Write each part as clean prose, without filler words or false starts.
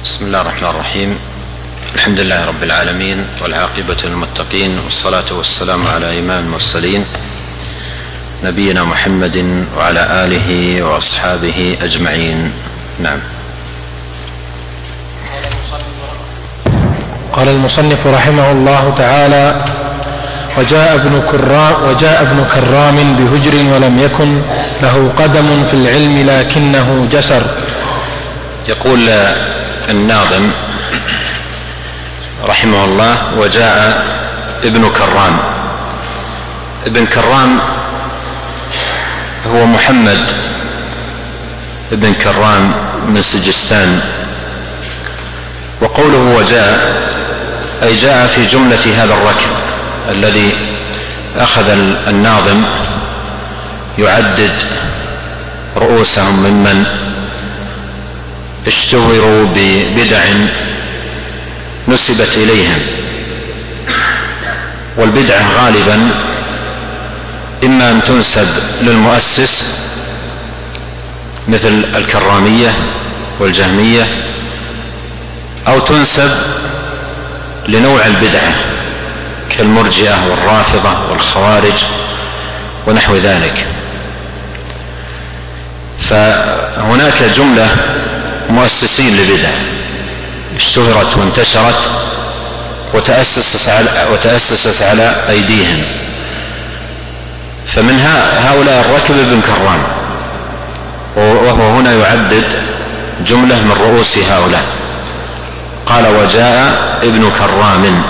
بسم الله الرحمن الرحيم. الحمد لله رب العالمين، والعاقبة للمتقين، والصلاة والسلام على إمام المرسلين نبينا محمد وعلى آله وأصحابه أجمعين. نعم. قال المصنف رحمه الله تعالى: وجاء ابن كرام بهجر ولم يكن له قدم في العلم لكنه جسر. يقول الناظم رحمه الله: وجاء ابن كرام. ابن كرام هو محمد ابن كرام من سجستان. وقوله وجاء أي جاء في جملة هذا الركب الذي أخذ الناظم يعدد رؤوسهم ممن اشتهروا ببدع نسبت إليهم. والبدعة غالبا إما أن تنسب للمؤسس مثل الكرامية والجهمية، أو تنسب لنوع البدعة كالمرجئة والرافضة والخوارج ونحو ذلك. فهناك جملة مؤسسين لبدع اشتهرت وانتشرت وتأسست على أيديهم، فمن هؤلاء الركب ابن كرام، وهو هنا يعدد جملة من رؤوس هؤلاء. قال: وجاء ابن كرام.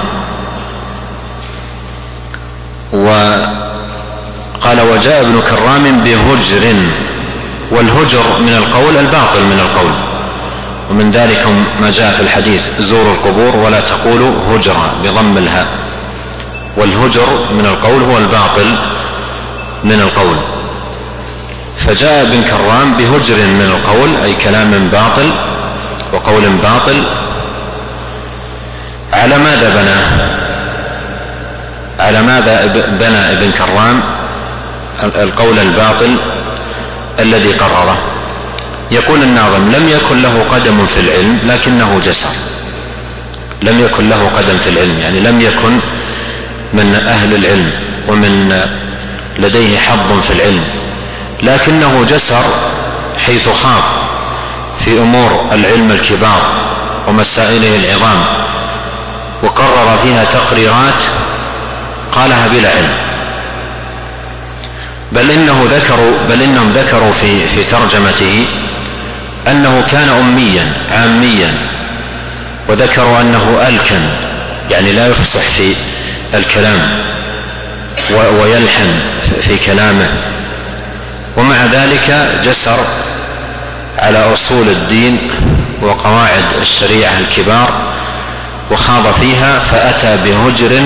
وقال: وجاء ابن كرام بهجر. والهجر من القول الباطل من القول، ومن ذلك ما جاء في الحديث: زوروا القبور ولا تقولوا هجرا بضم الهاء. والهجر من القول هو الباطل من القول. فجاء ابن كرام بهجر من القول أي كلام باطل وقول باطل. على ماذا بنى ابن كرام القول الباطل الذي قرره؟ يقول الناظم: لم يكن له قدم في العلم لكنه جسر. لم يكن له قدم في العلم يعني لم يكن من أهل العلم ومن لديه حظ في العلم، لكنه جسر حيث خاض في أمور العلم الكبار ومسائله العظام، وقرر فيها تقريرات قالها بلا علم. بل إنهم ذكروا في ترجمته أنه كان أميا عاميا، وذكروا أنه ألكن يعني لا يفصح في الكلام ويلحن في كلامه، ومع ذلك جسر على أصول الدين وقواعد الشريعة الكبار وخاض فيها، فأتى بهجر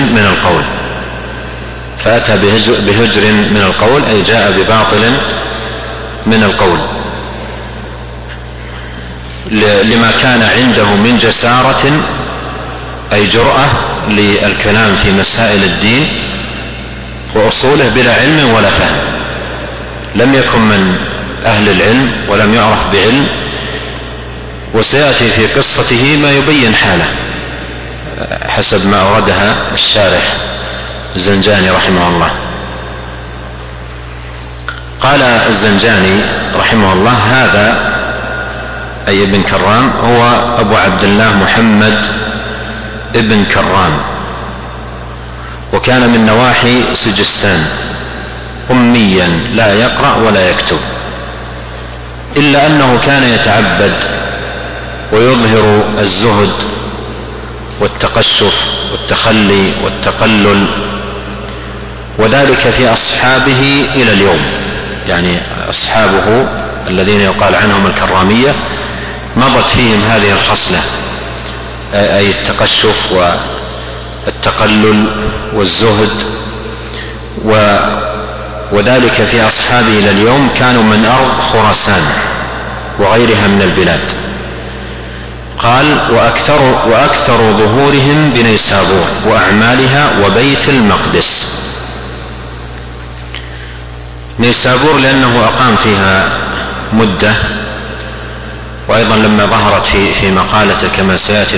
من القول أي جاء بباطل من القول، لما كان عنده من جسارة أي جرأة للكلام في مسائل الدين وأصوله بلا علم ولا فهم. لم يكن من أهل العلم ولم يعرف بعلم، وسيأتي في قصته ما يبين حاله حسب ما أوردها الشارح الزنجاني رحمه الله. قال الزنجاني رحمه الله: هذا أي ابن كرام هو أبو عبد الله محمد ابن كرام، وكان من نواحي سجستان، أميا لا يقرأ ولا يكتب، إلا أنه كان يتعبد ويظهر الزهد والتقشف والتخلي والتقلل، وذلك في أصحابه إلى اليوم. يعني أصحابه الذين يقال عنهم الكرامية مضت فيهم هذه الخصلة، أي التقشف والتقلل والزهد، وذلك في أصحابه إلى اليوم كانوا من أرض خراسان وغيرها من البلاد. قال: وأكثر ظهورهم بنيسابور وأعمالها وبيت المقدس. نيسابور لأنه أقام فيها مدة، وأيضا لما ظهرت في مقالته كما سيأتي،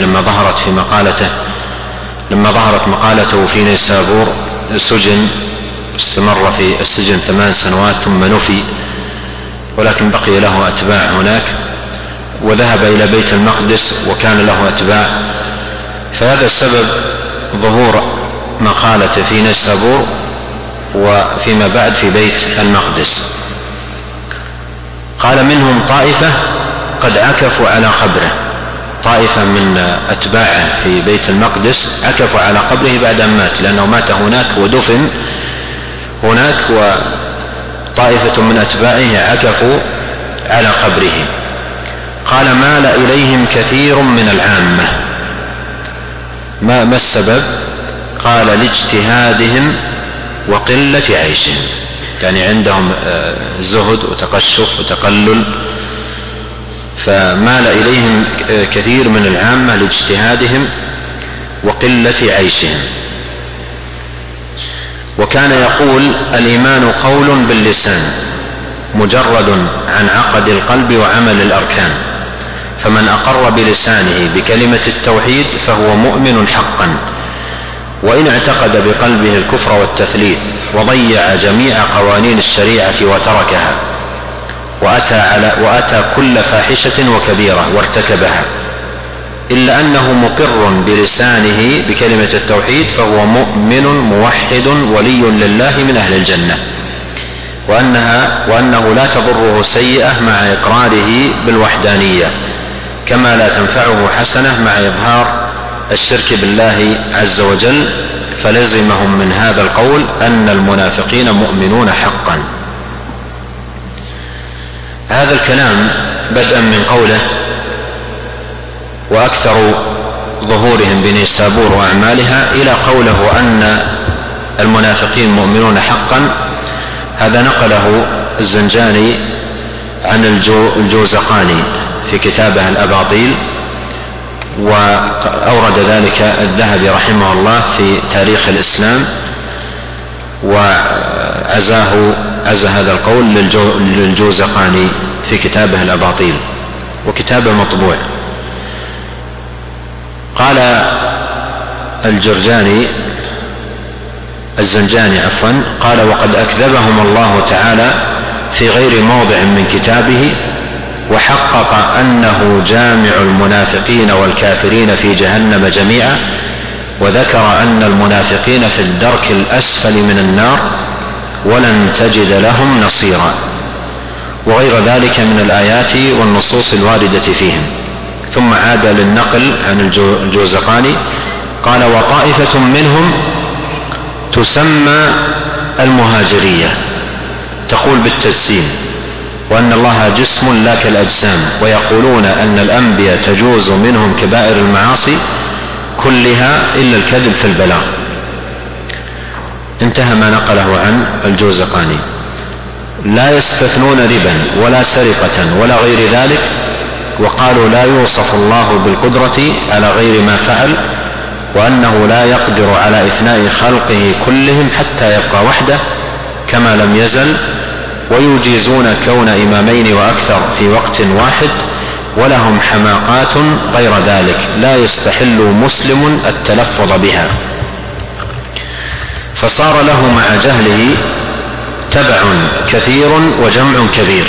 لما ظهرت مقالته في نيسابور سجن، استمر في السجن 8 سنوات ثم نفي، ولكن بقي له أتباع هناك، وذهب إلى بيت المقدس وكان له أتباع. فهذا السبب ظهور مقالته في نيسابور وفيما بعد في بيت المقدس. قال منهم طائفة قد عكفوا على قبره، طائفة من أتباعه في بيت المقدس عكفوا على قبره بعد أن مات، لأنه مات هناك ودفن هناك، وطائفة من أتباعه عكفوا على قبره. قال مال إليهم كثير من العامة. ما السبب؟ قال لاجتهادهم وقلة عيشهم، يعني عندهم زهد وتقشف وتقلل، فمال إليهم كثير من العامة لاجتهادهم وقلة عيشهم. وكان يقول الإيمان قول باللسان مجرد عن عقد القلب وعمل الأركان، فمن أقر بلسانه بكلمة التوحيد فهو مؤمن حقا، وإن اعتقد بقلبه الكفر والتثليث وضيع جميع قوانين الشريعة وتركها وأتى كل فاحشة وكبيرة وارتكبها، إلا أنه مقر بلسانه بكلمة التوحيد فهو مؤمن موحد ولي لله من أهل الجنة، وأنه لا تضره سيئة مع إقراره بالوحدانية، كما لا تنفعه حسنة مع إظهار الشرك بالله عز وجل. فلزمهم من هذا القول أن المنافقين مؤمنون حقا. هذا الكلام بدءا من قوله وأكثر ظهورهم بنيسابور وأعمالها إلى قوله أن المنافقين مؤمنون حقا، هذا نقله الزنجاني عن الجوزقاني في كتابه الأباطيل، وأورد ذلك الذهبي رحمه الله في تاريخ الإسلام، وعزى هذا القول للجوزقاني في كتابه الأباطيل، وكتابه مطبوع. قال الزنجاني قال وقد أكذبهم الله تعالى في غير موضع من كتابه، وحقق أنه جامع المنافقين والكافرين في جهنم جميعا، وذكر أن المنافقين في الدرك الأسفل من النار ولن تجد لهم نصيرا، وغير ذلك من الآيات والنصوص الواردة فيهم. ثم عاد للنقل عن الجوزقاني قال وطائفة منهم تسمى المهاجرية، تقول بالتجسيم، وأن الله جسم لا كالأجسام، ويقولون أن الأنبياء تجوز منهم كبائر المعاصي كلها إلا الكذب في البلاغ. انتهى ما نقله عن الجوزقاني. لا يستثنون ربا ولا سرقة ولا غير ذلك، وقالوا لا يوصف الله بالقدرة على غير ما فعل، وأنه لا يقدر على إفناء خلقه كلهم حتى يبقى وحده كما لم يزل، ويجيزون كون إمامين وأكثر في وقت واحد، ولهم حماقات غير ذلك لا يستحل مسلم التلفظ بها. فصار له مع جهله تبع كثير وجمع كبير،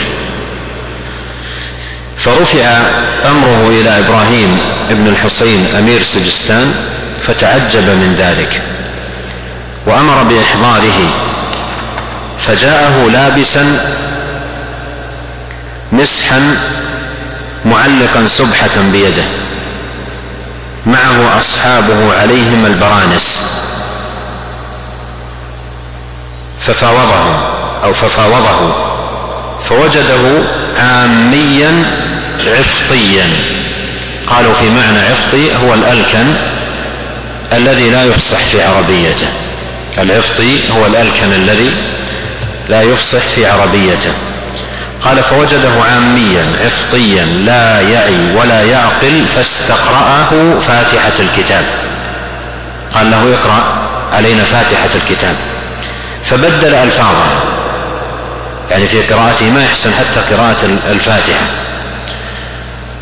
فرفع أمره إلى إبراهيم ابن الحسين أمير سجستان فتعجب من ذلك وأمر بإحضاره، فجاءه لابسا مسحا معلقا سبحة بيده، معه أصحابه عليهم البرانس، ففاوضه فوجده عاميا عفطيا. قالوا في معنى عفطي هو الألكن الذي لا يفصح في عربيته، العفطي هو الألكن الذي لا يفصح في عربيته. قال فوجده عاميا عفطيا لا يعي ولا يعقل، فاستقرأه فاتحة الكتاب، قال له اقرأ علينا فاتحة الكتاب، فبدل ألفاظها، يعني في قراءته ما يحسن حتى قراءة الفاتحة،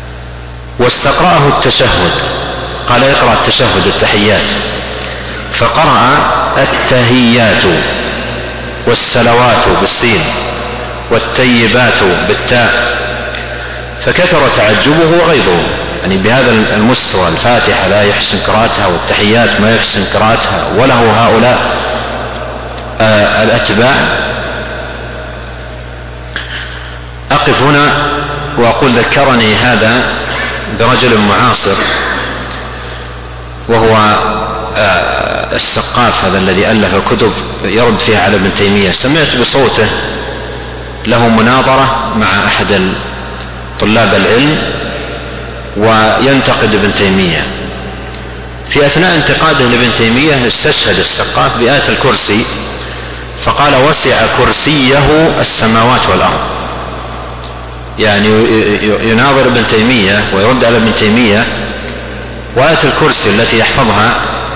واستقرأه التشهد، قال اقرأ التشهد التحيات، فقرأ التهيات والسلوات بالسين والتيبات بالتاء، فكثر تعجبه وغيظه، يعني بهذا المستوى الفاتحة لا يحسن قراءتها والتحيات ما يحسن قراءتها، وله هؤلاء الأتباع. أقف هنا وأقول ذكرني هذا برجل معاصر، وهو السقاف هذا الذي ألف كتب يرد فيها على ابن تيمية. سمعت بصوته له مناظرة مع أحد طلاب العلم وينتقد ابن تيمية. في أثناء انتقاده لابن تيمية استشهد السقاف بآية الكرسي، فقال وسع كرسيه السماوات والأرض، يعني يناظر ابن تيمية ويرد على ابن تيمية، وآية الكرسي التي يحفظها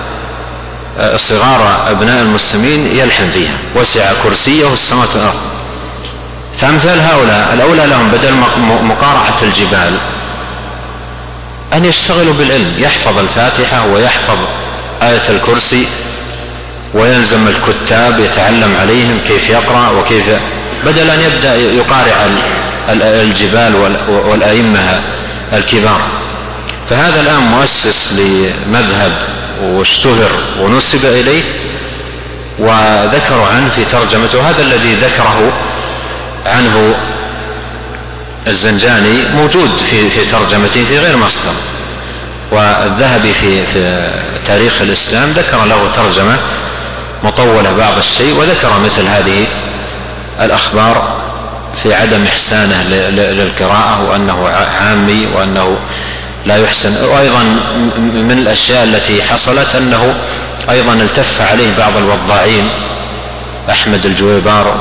صغار أبناء المسلمين يلحن فيها وسع كرسيه السماوات والأرض. فأمثال هؤلاء الأولى لهم بدل مقارعة الجبال أن يشتغلوا بالعلم، يحفظ الفاتحة ويحفظ آية الكرسي، ويلزم الكتاب يتعلم عليهم كيف يقرأ وكيف، بدل أن يبدأ يقارع الجبال والأئمة الكبار. فهذا الآن مؤسس لمذهب واشتهر ونسب إليه، وذكروا عنه في ترجمته. هذا الذي ذكره عنه الزنجاني موجود في ترجمته في غير مصدر، والذهبي في تاريخ الإسلام ذكر له ترجمة مطولة بعض الشيء، وذكر مثل هذه الأخبار في عدم إحسانه للقراءة، وأنه عامي وأنه لا يحسن. وأيضا من الأشياء التي حصلت أنه أيضا التف عليه بعض الوضاعين، أحمد الجويبار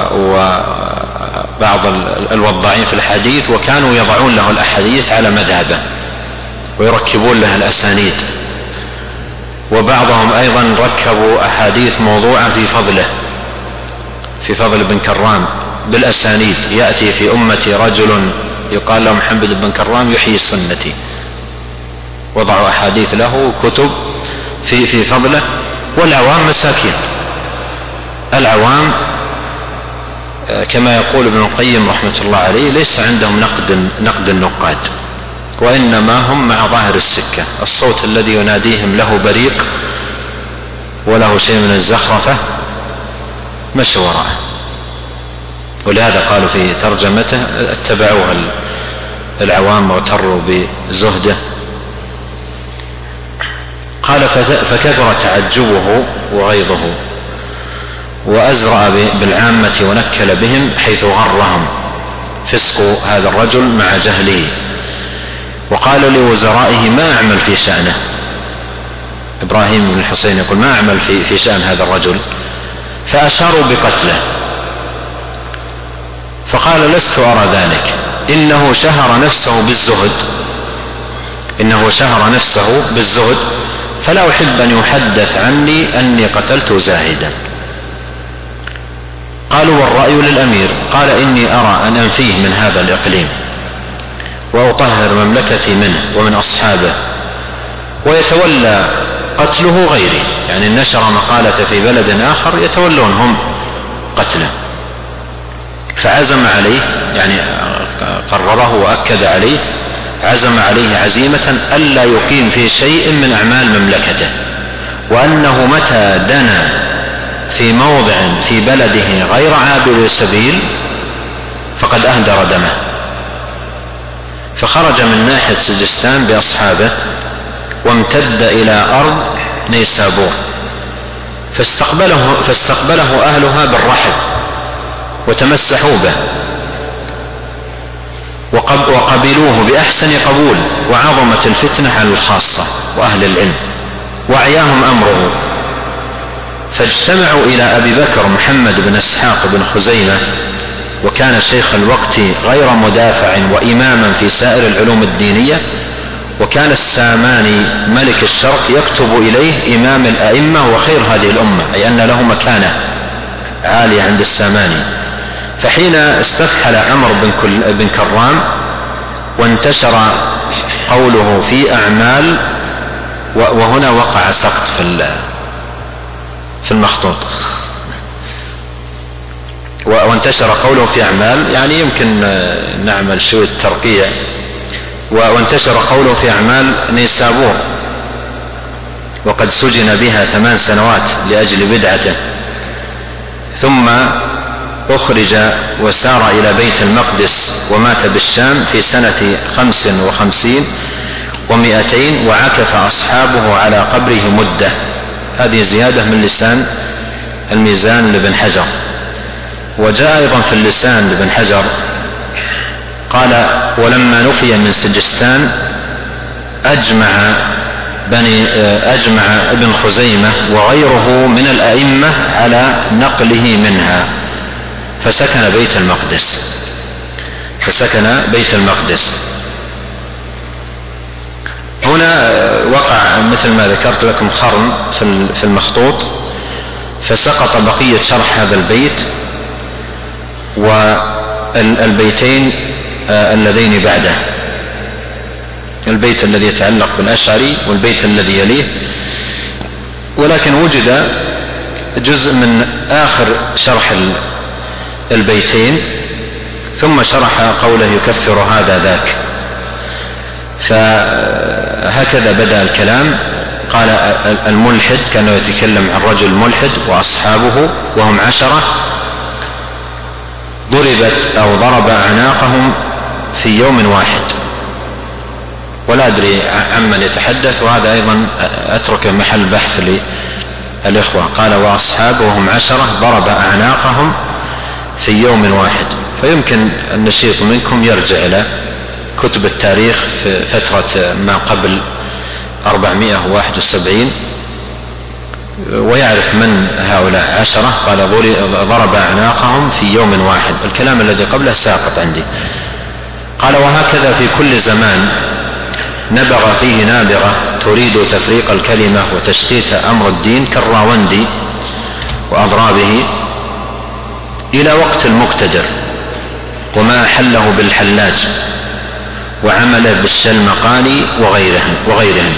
وبعض الوضاعين في الحديث، وكانوا يضعون له الأحاديث على مذهبه ويركبون له الأسانيد، وبعضهم أيضا ركبوا أحاديث موضوعة في فضل بن كرام بالأسانيد. يأتي في أمتي رجل يقال له محمد بن كرام يحيي سنتي، وضعوا أحاديث له كتب في فضله. والعوام مساكين، العوام كما يقول ابن القيم رحمة الله عليه ليس عندهم نقد النقاد، وإنما هم مع ظاهر السكة، الصوت الذي يناديهم له بريق وله شيء من الزخرفة مشوا وراءه. ولهذا قالوا في ترجمته اتبعوه العوام واغتروا بزهده. قال فكثر تعجبه وغيظه، وأزرع بالعامة ونكل بهم حيث غرهم فسق هذا الرجل مع جهله، وقال لوزرائه ما أعمل في شأنه. إبراهيم بن الحسين يقول ما أعمل في شأن هذا الرجل، فأشاروا بقتله، فقال لست أرى ذلك، إنه شهر نفسه بالزهد فلا أحب أن يحدث عني أني قتلت زاهدا. قالوا والرأي للأمير، قال إني أرى أن أنفيه من هذا الإقليم وأطهر مملكتي منه ومن أصحابه، ويتولى قتله غيري، يعني نشر مقالة في بلد آخر يتولون هم قتله. فعزم عليه، يعني قرره وأكد عليه، عزم عليه عزيمة ألا يقيم في شيء من أعمال مملكته، وأنه متى دنا في موضع في بلده غير عابر السبيل فقد أهدر دمه. فخرج من ناحية سجستان بأصحابه وامتد إلى أرض نيسابور، فاستقبله أهلها بالرحب وتمسحوا به وقبلوه بأحسن قبول، وعظمت الفتنة على الخاصة وأهل العلم وعياهم أمره. فاجتمعوا إلى أبي بكر محمد بن إسحاق بن خزيمة، وكان شيخ الوقت غير مدافع وإماما في سائر العلوم الدينية، وكان الساماني ملك الشرق يكتب إليه إمام الأئمة وخير هذه الأمة، أي أن له مكانة عالية عند الساماني. فحين استفحل عمرو بن كرام وانتشر قوله في أعمال، وهنا وقع سقط في المخطوط، وانتشر قوله في أعمال، يعني يمكن نعمل شوية ترقيع. وانتشر قوله في أعمال نيسابور، وقد سجن بها 8 سنوات لأجل بدعته، ثم أخرج وسار إلى بيت المقدس، ومات بالشام في سنة 55 و200، وعكف أصحابه على قبره مدة. هذه زيادة من لسان الميزان لابن حجر. وجاء أيضا في اللسان لابن حجر قال: ولما نفي من سجستان أجمع ابن خزيمة وغيره من الأئمة على نقله منها، فسكن بيت المقدس. هنا وقع مثل ما ذكرت لكم خرم في المخطوط، فسقط بقية شرح هذا البيت والبيتين اللذين بعده، البيت الذي يتعلق بالأشعري والبيت الذي يليه. ولكن وجد جزء من آخر شرح البيتين، ثم شرح قوله يكفر هذا ذاك. فهكذا بدأ الكلام. قال: الملحد، كانه يتكلم عن رجل ملحد وأصحابه وهم 10، ضرب أعناقهم في يوم واحد. ولا أدري عمن يتحدث، وهذا أيضا أترك محل بحث للإخوة. قال: وأصحابه وهم 10 ضرب أعناقهم في يوم واحد. فيمكن النشيط منكم يرجع إلى كتب التاريخ في فترة ما قبل 471 ويعرف من هؤلاء 10. قال: ضرب أعناقهم في يوم واحد. الكلام الذي قبله ساقط عندي. قال: وهكذا في كل زمان نبغ فيه نابغة تريد تفريق الكلمة وتشتيت أمر الدين، كالراوندي وأضرابه، إلى وقت المقتدر، وما أحله بالحلاج، وعمله بالشلمقاني وغيرهم.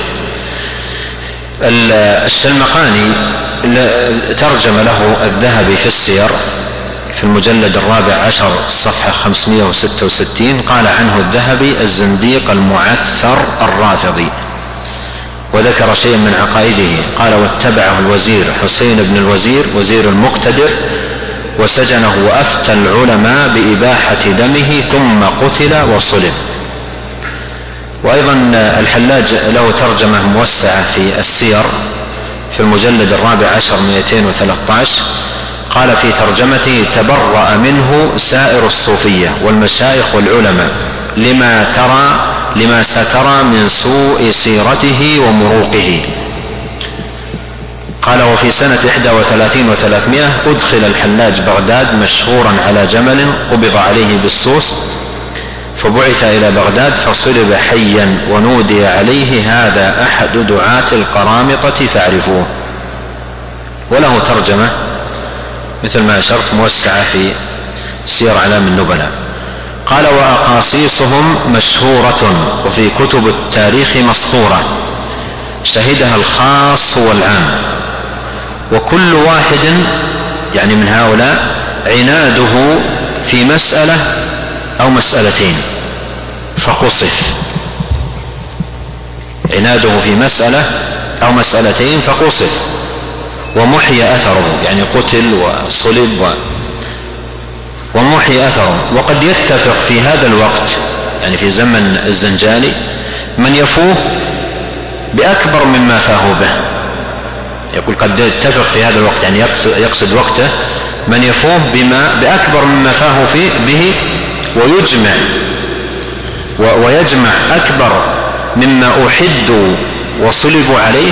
الشلمقاني ترجم له الذهبي في السير في المجلد 14 صفحة 566. قال عنه الذهبي: الزنديق المعثر الرافضي، وذكر شيئا من عقائده. قال: واتبعه الوزير حسين بن الوزير وزير المقتدر، وسجنه، وأفتى العلماء بإباحة دمه، ثم قتل وصلب. وأيضا الحلاج له ترجمة موسعة في السير في المجلد 14 213. قال في ترجمته: تبرأ منه سائر الصوفية والمشايخ والعلماء لما سترى من سوء سيرته ومروقه. قال: وفي سنة 31 و300 أدخل الحلاج بغداد مشهورا على جمل قبض عليه بالسوس، فبعث إلى بغداد فصلب حيا، ونودي عليه: هذا أحد دعاة القرامطة فاعرفوه. وله ترجمة مثل ما أشرت موسعة في سير أعلام النبلاء. قال: وأقاصيصهم مشهورة وفي كتب التاريخ مسطورة، شهدها الخاص والعام، وكل واحد يعني من هؤلاء عناده في مسألة أو مسألتين فقصف، عناده في مسألة أو مسألتين فقصف، ومحي أثره، يعني قتل وصلب ومحي أثره. وقد يتفق في هذا الوقت، يعني في زمن الزنجاني، من يفوه بأكبر مما فاه به. يقول قد يتفق في هذا الوقت، يعني يقصد وقته، من يفوه بأكبر مما فاه به، ويجمع أكبر مما أحدوا وصلبوا عليه،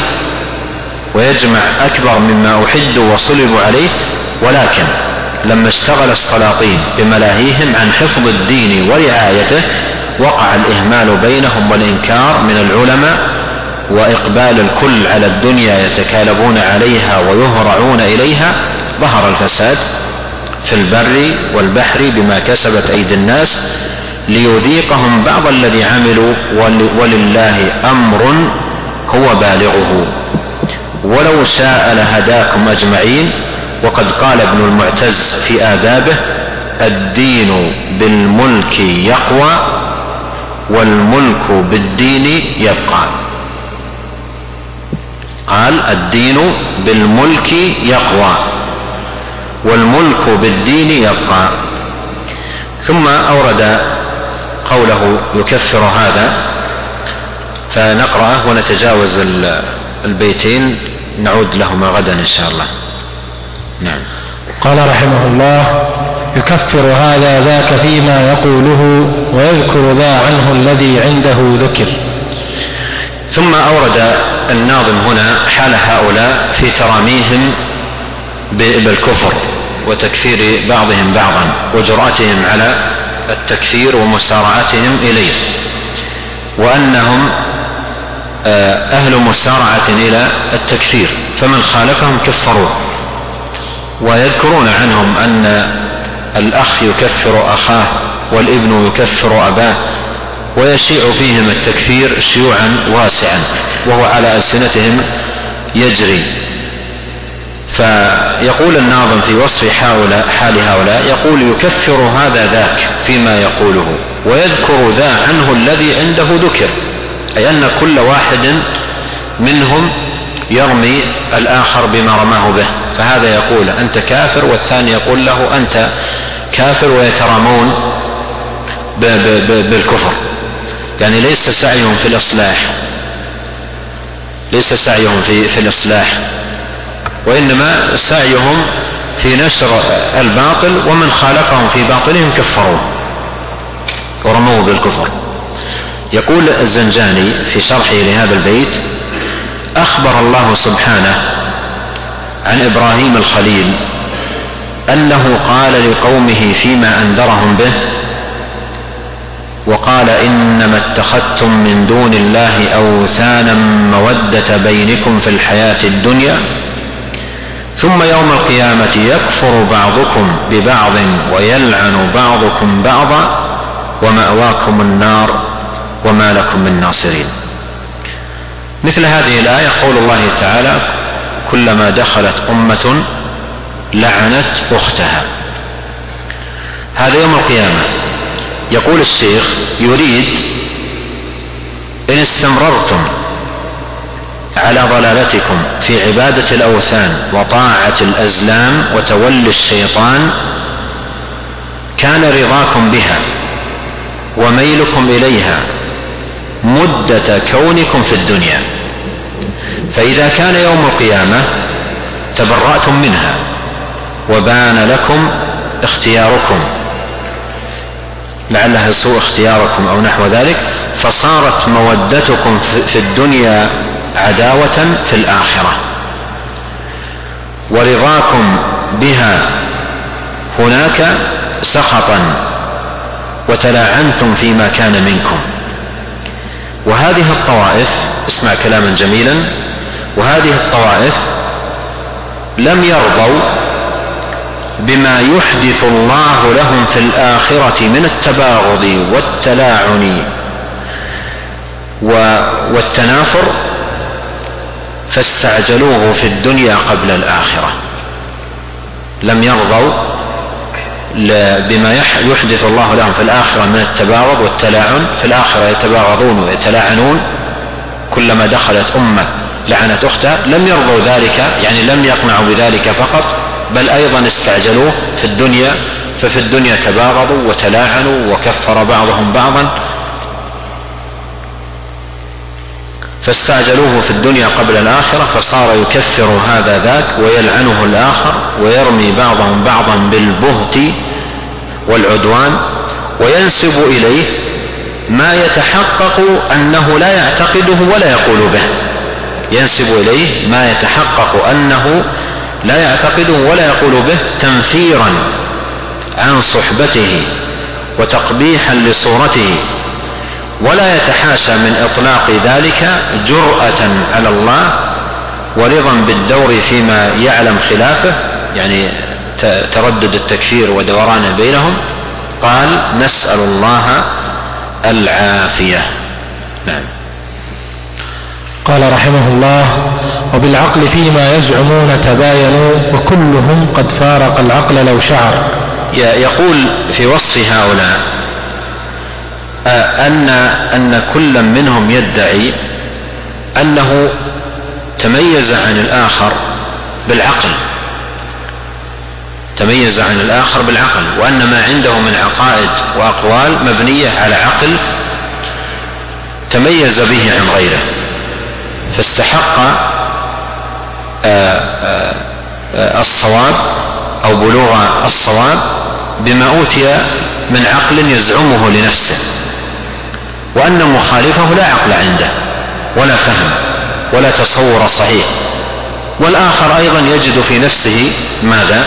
ولكن لما اشتغل السلاطين بملاهيهم عن حفظ الدين ورعايته، وقع الإهمال بينهم والإنكار من العلماء، وإقبال الكل على الدنيا يتكالبون عليها ويهرعون إليها. ظهر الفساد في البر والبحر بما كسبت أيدي الناس، ليذيقهم بعض الذي عملوا ولله أمر هو بالغه ولو شاء لهداكم أجمعين. وقد قال ابن المعتز في آدابه: الدين بالملك يقوى والملك بالدين يبقى. قال: الدين بالملك يقوى والملك بالدين يبقى. ثم أورد قوله يكفر هذا، فنقرأه ونتجاوز البيتين نعود لهما غدا إن شاء الله. نعم. قال رحمه الله: يكفر هذا ذاك فيما يقوله ويذكر ذا عنه الذي عنده ذكر. ثم أورد الناظم هنا حال هؤلاء في تراميهم بالكفر وتكفير بعضهم بعضا وجرأتهم على التكفير ومسارعتهم إليه، وأنهم أهل مسارعة إلى التكفير، فمن خالفهم كفروه. ويذكرون عنهم أن الأخ يكفر أخاه والابن يكفر أباه، ويشيع فيهم التكفير شيوعا واسعا وهو على ألسنتهم يجري. فيقول الناظم في وصف حال هؤلاء، يقول: يكفر هذا ذاك فيما يقوله ويذكر ذا عنه الذي عنده ذكر، أي أن كل واحد منهم يرمي الآخر بما رماه به، فهذا يقول أنت كافر والثاني يقول له أنت كافر، ويترامون بالكفر. يعني ليس سعيهم في الإصلاح، ليس سعيهم في الإصلاح، وإنما سعيهم في نشر الباطل، ومن خالفهم في باطلهم كفروه ورموه بالكفر. يقول الزنجاني في شرحه لهذا البيت: أخبر الله سبحانه عن إبراهيم الخليل أنه قال لقومه فيما أنذرهم به، وقال: إنما اتخذتم من دون الله أوثانا مودة بينكم في الحياة الدنيا ثم يوم القيامة يكفر بعضكم ببعض ويلعن بعضكم بعضا ومأواكم النار وما لكم من ناصرين. مثل هذه الآية قول الله تعالى: كلما دخلت أمة لعنت أختها. هذا يوم القيامة. يقول الشيخ: يريد إن استمررتم على ضلالتكم في عبادة الأوثان وطاعة الأزلام وتولي الشيطان كان رضاكم بها وميلكم إليها مدة كونكم في الدنيا، فإذا كان يوم القيامة تبرأتم منها وبان لكم اختياركم، لعلها سوء اختياركم أو نحو ذلك، فصارت مودتكم في الدنيا عداوة في الآخرة، ورضاكم بها هناك سخطا، وتلاعنتم فيما كان منكم. وهذه الطوائف، اسمع كلاما جميلا، وهذه الطوائف لم يرضوا بما يحدث الله لهم في الآخرة من التباغض والتلاعن والتنافر، فاستعجلوه في الدنيا قبل الآخرة. لم يرضوا بما يحدث الله لهم في الآخرة من التباغض والتلاعن، في الآخرة يتباغضون ويتلاعنون، كلما دخلت أمة لعنت أختها. لم يرضوا ذلك، يعني لم يقنعوا بذلك فقط، بل أيضا استعجلوه في الدنيا، ففي الدنيا تباغضوا وتلاعنوا وكفر بعضهم بعضا، فاستعجلوه في الدنيا قبل الآخرة، فصار يكفر هذا ذاك ويلعنه الآخر ويرمي بعضهم بعضا بالبهت والعدوان، وينسب إليه ما يتحقق أنه لا يعتقده ولا يقول به، ينسب إليه ما يتحقق أنه لا يعتقده ولا يقول به، تنفيرا عن صحبته وتقبيحا لصورته، ولا يتحاشى من إطلاق ذلك جرأة على الله ورضا بالدور فيما يعلم خلافه، يعني تردد التكفير ودورانه بينهم، قال نسأل الله العافية. نعم. قال رحمه الله: وبالعقل فيما يزعمون تباينوا وكلهم قد فارق العقل لو شعر. يقول في وصف هؤلاء أن كل منهم يدعي أنه تميز عن الآخر بالعقل، تميز عن الآخر بالعقل، وأن ما عنده من عقائد وأقوال مبنية على عقل تميز به عن غيره، فاستحق الصواب أو بلوغ الصواب بما أوتي من عقل يزعمه لنفسه، وأن مخالفه لا عقل عنده ولا فهم ولا تصور صحيح. والآخر أيضا يجد في نفسه ماذا؟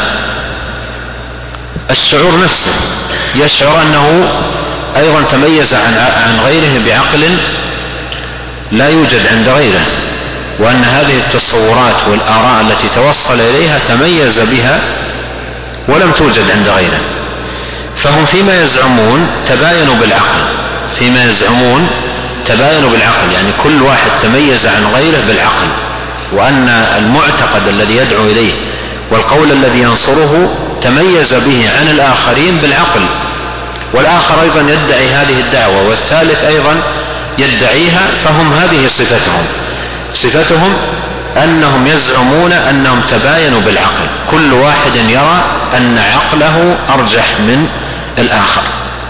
الشعور نفسه، يشعر أنه أيضا تميز عن غيره بعقل لا يوجد عند غيره، وأن هذه التصورات والآراء التي توصل إليها تميز بها ولم توجد عند غيره. فهم فيما يزعمون تباينوا بالعقل، فيما يزعمون تباينوا بالعقل، يعني كل واحد تميز عن غيره بالعقل، وأن المعتقد الذي يدعو إليه والقول الذي ينصره تميز به عن الآخرين بالعقل. والآخر أيضا يدعي هذه الدعوة، والثالث أيضا يدعيها، فهم هذه صفتهم أنهم يزعمون أنهم تباينوا بالعقل، كل واحد يرى أن عقله أرجح من الآخر،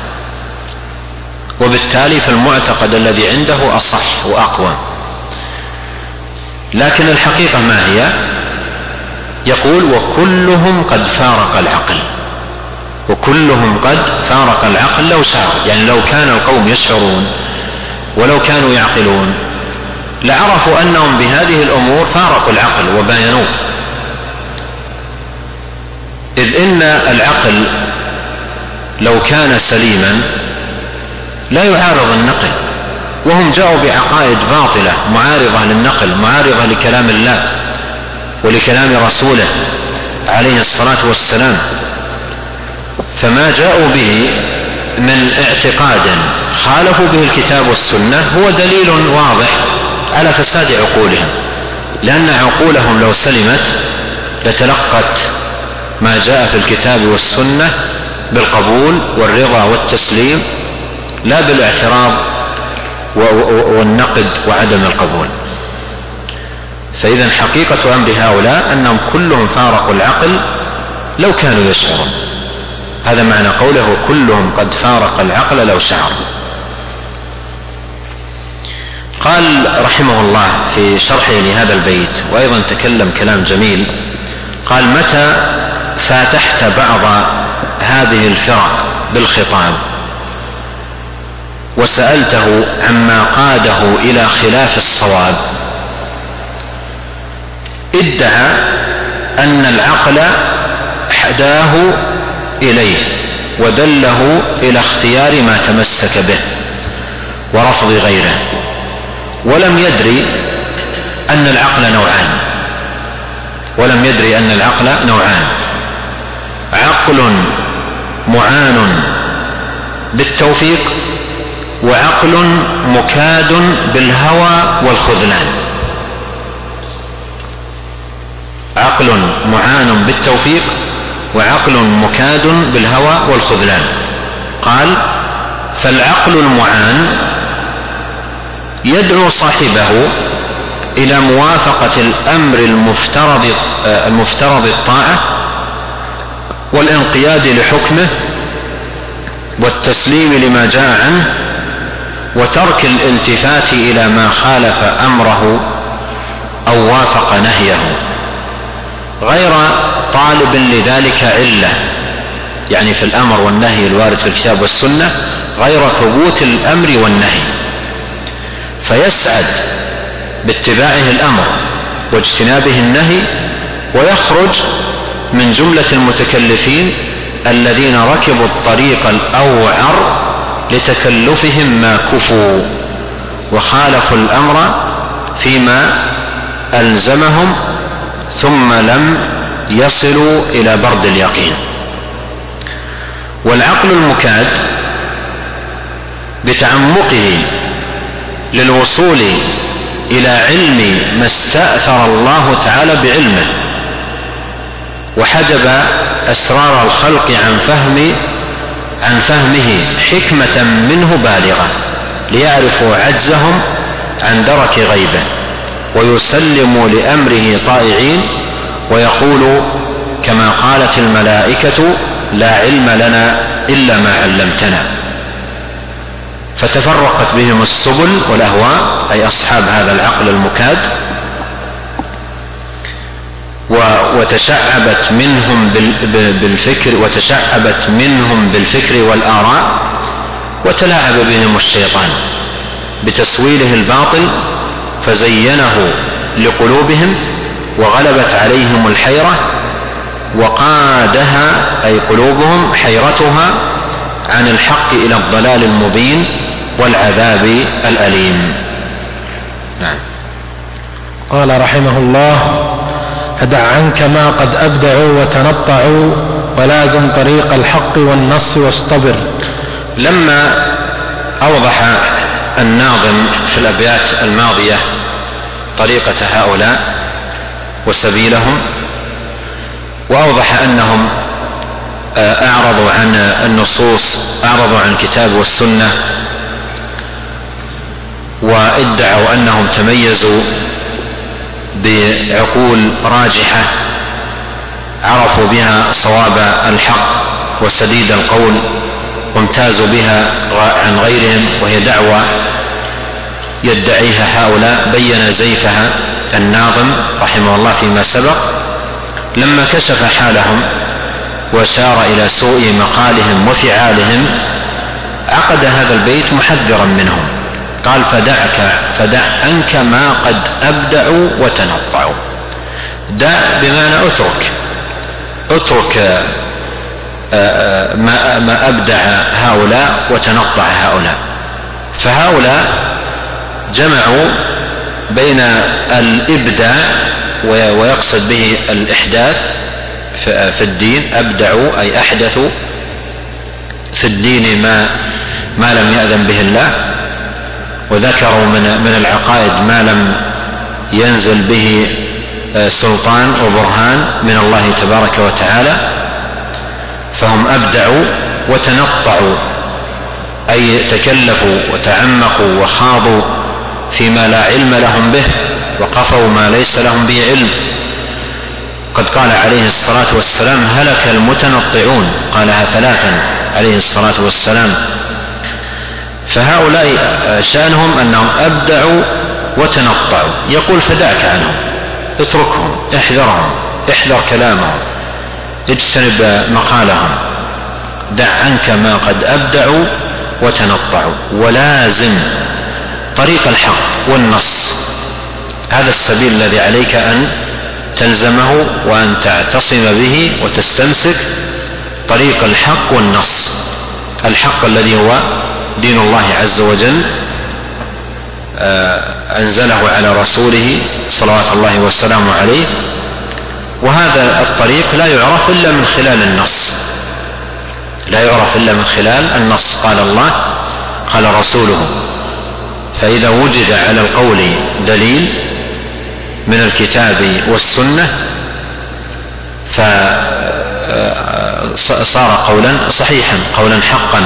وبالتالي فالمعتقد الذي عنده أصح وأقوى. لكن الحقيقة ما هي؟ يقول وكلهم قد فارق العقل، وكلهم قد فارق العقل لو شعر، يعني لو كان القوم يشعرون ولو كانوا يعقلون لعرفوا أنهم بهذه الأمور فارقوا العقل وباينوه، إذ إن العقل لو كان سليما لا يعارض النقل، وهم جاءوا بعقائد باطلة معارضة للنقل، معارضة لكلام الله ولكلام رسوله عليه الصلاة والسلام. فما جاءوا به من اعتقاد خالفوا به الكتاب والسنة هو دليل واضح على فساد عقولهم، لأن عقولهم لو سلمت لتلقت ما جاء في الكتاب والسنة بالقبول والرضا والتسليم، لا بالاعتراض والنقد وعدم القبول. فإذا حقيقة أمر هؤلاء أنهم كلهم فارقوا العقل لو كانوا يشعرون، هذا معنى قوله كلهم قد فارق العقل لو شعر. قال رحمه الله في شرحه لهذا البيت، وأيضا تكلم كلام جميل، قال متى فاتحت بعض هذه الفرق بالخطاب وسألته عما قاده إلى خلاف الصواب ادعى أن العقل حداه إليه ودله إلى اختيار ما تمسك به ورفض غيره، ولم يدري أن العقل نوعان، عقل معان بالتوفيق، وعقل مكاد بالهوى والخذلان. عقل معان بالتوفيق وعقل مكاد بالهوى والخذلان. قال فالعقل المعان يدعو صاحبه إلى موافقة الأمر المفترض الطاعة والانقياد لحكمه والتسليم لما جاء عنه وترك الالتفات إلى ما خالف أمره أو وافق نهيه، غير طالب لذلك علة، يعني في الأمر والنهي الوارد في الكتاب والسنة غير ثبوت الأمر والنهي، فيسعد باتباعه الأمر واجتنابه النهي، ويخرج من جملة المتكلفين الذين ركبوا الطريق الأوعر لتكلفهم ما كفوا وخالفوا الأمر فيما ألزمهم ثم لم يصلوا إلى برد اليقين. والعقل المكاد بتعمقه للوصول إلى علم ما استأثر الله تعالى بعلمه وحجب أسرار الخلق عن فهمه حكمة منه بالغة ليعرفوا عجزهم عن درك غيبه ويسلموا لأمره طائعين ويقولوا كما قالت الملائكة لا علم لنا إلا ما علمتنا. فتفرقت بهم السبل والأهواء أي أصحاب هذا العقل المكاد، وتشعبت منهم بالفكر والآراء، وتلاعب بهم الشيطان بتسويله الباطل فزينه لقلوبهم وغلبت عليهم الحيرة وقادها أي قلوبهم حيرتها عن الحق إلى الضلال المبين والعذاب الأليم. نعم. قال رحمه الله: فدع عنك ما قد أبدعوا وتنطعوا ولازم طريق الحق والنص واصطبر. لما أوضح الناظم في الأبيات الماضية طريقة هؤلاء وسبيلهم، وأوضح أنهم أعرضوا عن النصوص، أعرضوا عن الكتاب والسنة، وادعوا أنهم تميزوا بعقول راجحة عرفوا بها صواب الحق وسديد القول وامتازوا بها عن غيرهم، وهي دعوة يدعيها هؤلاء بين زيفها الناظم رحمه الله فيما سبق. لما كشف حالهم وشار إلى سوء مقالهم وفعالهم عقد هذا البيت محذرا منهم، قال: فدع عنك ما قد أبدعوا وتنطعوا. دع بمعنى اترك ما أبدع هؤلاء وتنطع هؤلاء. فهؤلاء جمعوا بين الإبداع ويقصد به الإحداث في الدين، أبدعوا أي أحدثوا في الدين ما لم يأذن به الله، وذكروا من العقائد ما لم ينزل به سلطان وبرهان من الله تبارك وتعالى. فهم أبدعوا وتنطعوا أي تكلفوا وتعمقوا وخاضوا فيما لا علم لهم به وقفوا ما ليس لهم به علم. قد قال عليه الصلاة والسلام: هلك المتنطعون، قالها 3 عليه الصلاة والسلام. فهؤلاء شأنهم أنهم أبدعوا وتنطعوا. يقول: فدعك عنهم، اتركهم، احذرهم، احذر كلامهم، اجتنب مقالهم. دع عنك ما قد أبدعوا وتنطعوا ولازم طريق الحق والنص. هذا السبيل الذي عليك أن تلزمه وأن تعتصم به وتستمسك، طريق الحق والنص. الحق الذي هو دين الله عز وجل أنزله على رسوله صلوات الله وسلامه عليه، وهذا الطريق لا يعرف إلا من خلال النص، لا يعرف إلا من خلال النص. قال الله، قال رسوله. فإذا وجد على القول دليل من الكتاب والسنة فصار قولا صحيحا، قولا حقا،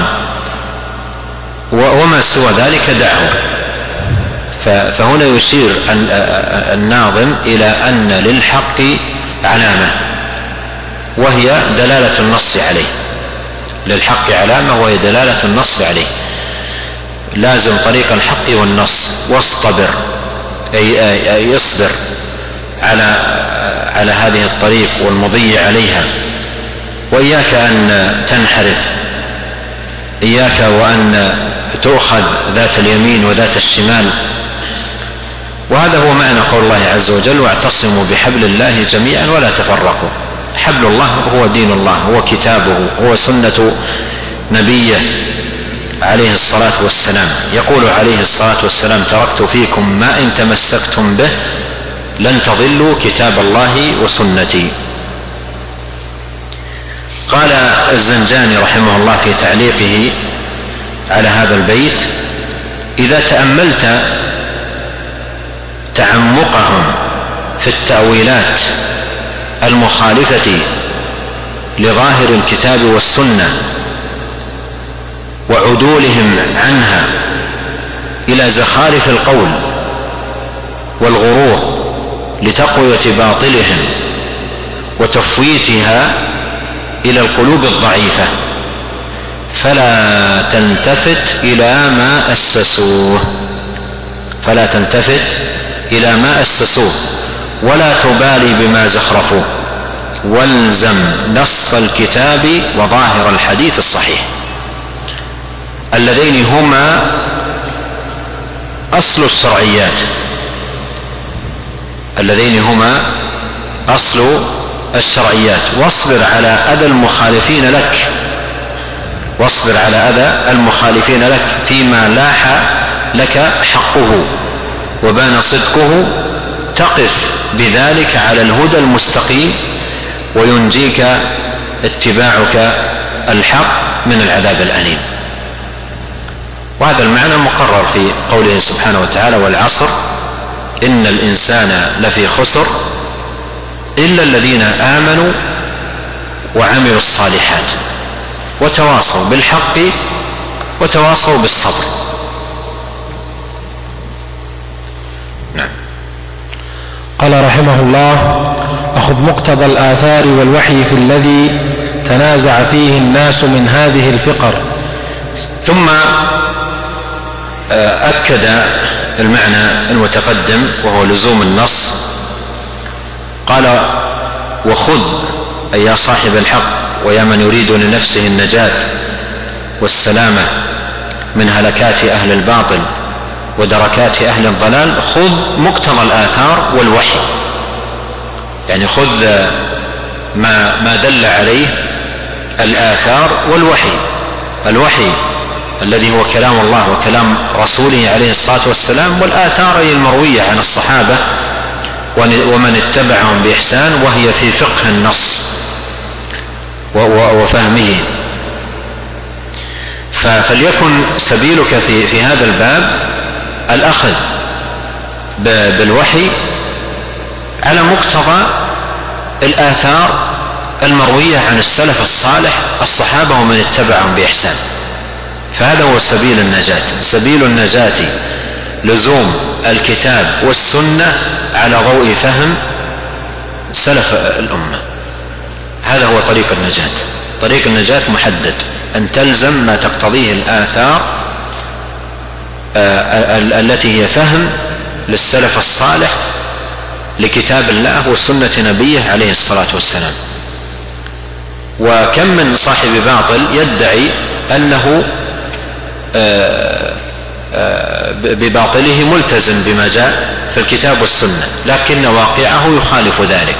وما سوى ذلك دعه. فهنا يشير الناظم إلى أن للحق علامة وهي دلالة النص عليه. للحق علامة وهي دلالة النص عليه. لازم طريق الحق والنص واصطبر أي اصبر على هذه الطريق والمضي عليها، وإياك أن تنحرف، إياك وأن تؤخذ ذات اليمين وذات الشمال. وهذا هو معنى قول الله عز وجل: واعتصموا بحبل الله جميعا ولا تفرقوا. حبل الله هو دين الله، هو كتابه، هو سنة نبيه عليه الصلاة والسلام. يقول عليه الصلاة والسلام: تركت فيكم ما إن تمسكتم به لن تضلوا كتاب الله وسنتي. قال الزنجاني رحمه الله في تعليقه على هذا البيت: إذا تأملت تعمقهم في التأويلات المخالفة لظاهر الكتاب والسنة وعدولهم عنها إلى زخارف القول والغرور لتقوية باطلهم وتفويتها إلى القلوب الضعيفة، فلا تلتفت إلى ما أسسوه ولا تبالي بما زخرفوه، والزم نص الكتاب وظاهر الحديث الصحيح، اللذين هما أصل الشرعيات، واصبر على أذى المخالفين لك فيما لاح لك حقه وبان صدقه، تقف بذلك على الهدى المستقيم وينجيك اتباعك الحق من العذاب الأليم. وهذا المعنى مقرر في قوله سبحانه وتعالى: والعصر إن الإنسان لفي خسر إلا الذين آمنوا وعملوا الصالحات وتواصوا بالحق وتواصوا بالصبر. نعم. قال رحمه الله: أخذ مقتضى الآثار والوحي في الذي تنازع فيه الناس من هذه الفقر. ثم أكد المعنى المتقدم وهو لزوم النص، قال: وخذ أي يا صاحب الحق ويا من يريد لنفسه النجاة والسلامة من هلكات أهل الباطل ودركات أهل الضلال، خذ مقتضى الآثار والوحي، يعني خذ ما دل عليه الآثار والوحي. الوحي الذي هو كلام الله وكلام رسوله عليه الصلاة والسلام، والآثار المروية عن الصحابة ومن اتبعهم بإحسان، وهي في فقه النص وفهمه. فليكن سبيلك في هذا الباب الأخذ بالوحي على مقتضى الآثار المروية عن السلف الصالح الصحابة ومن اتبعهم بإحسان، فهذا هو سبيل النجاة. سبيل النجاة لزوم الكتاب والسنة على ضوء فهم سلف الأمة، هذا هو طريق النجاة. طريق النجاة محدد، أن تلزم ما تقتضيه الآثار التي هي فهم للسلف الصالح لكتاب الله وسنة نبيه عليه الصلاة والسلام. وكم من صاحب باطل يدعي أنه بباطله ملتزم بما جاء في الكتاب والسنة، لكن واقعه يخالف ذلك.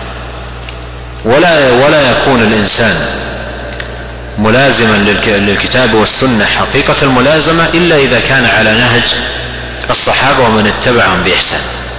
ولا يكون الإنسان ملازما للكتاب والسنة حقيقة الملازمة إلا إذا كان على نهج الصحابة ومن اتبعهم بإحسان،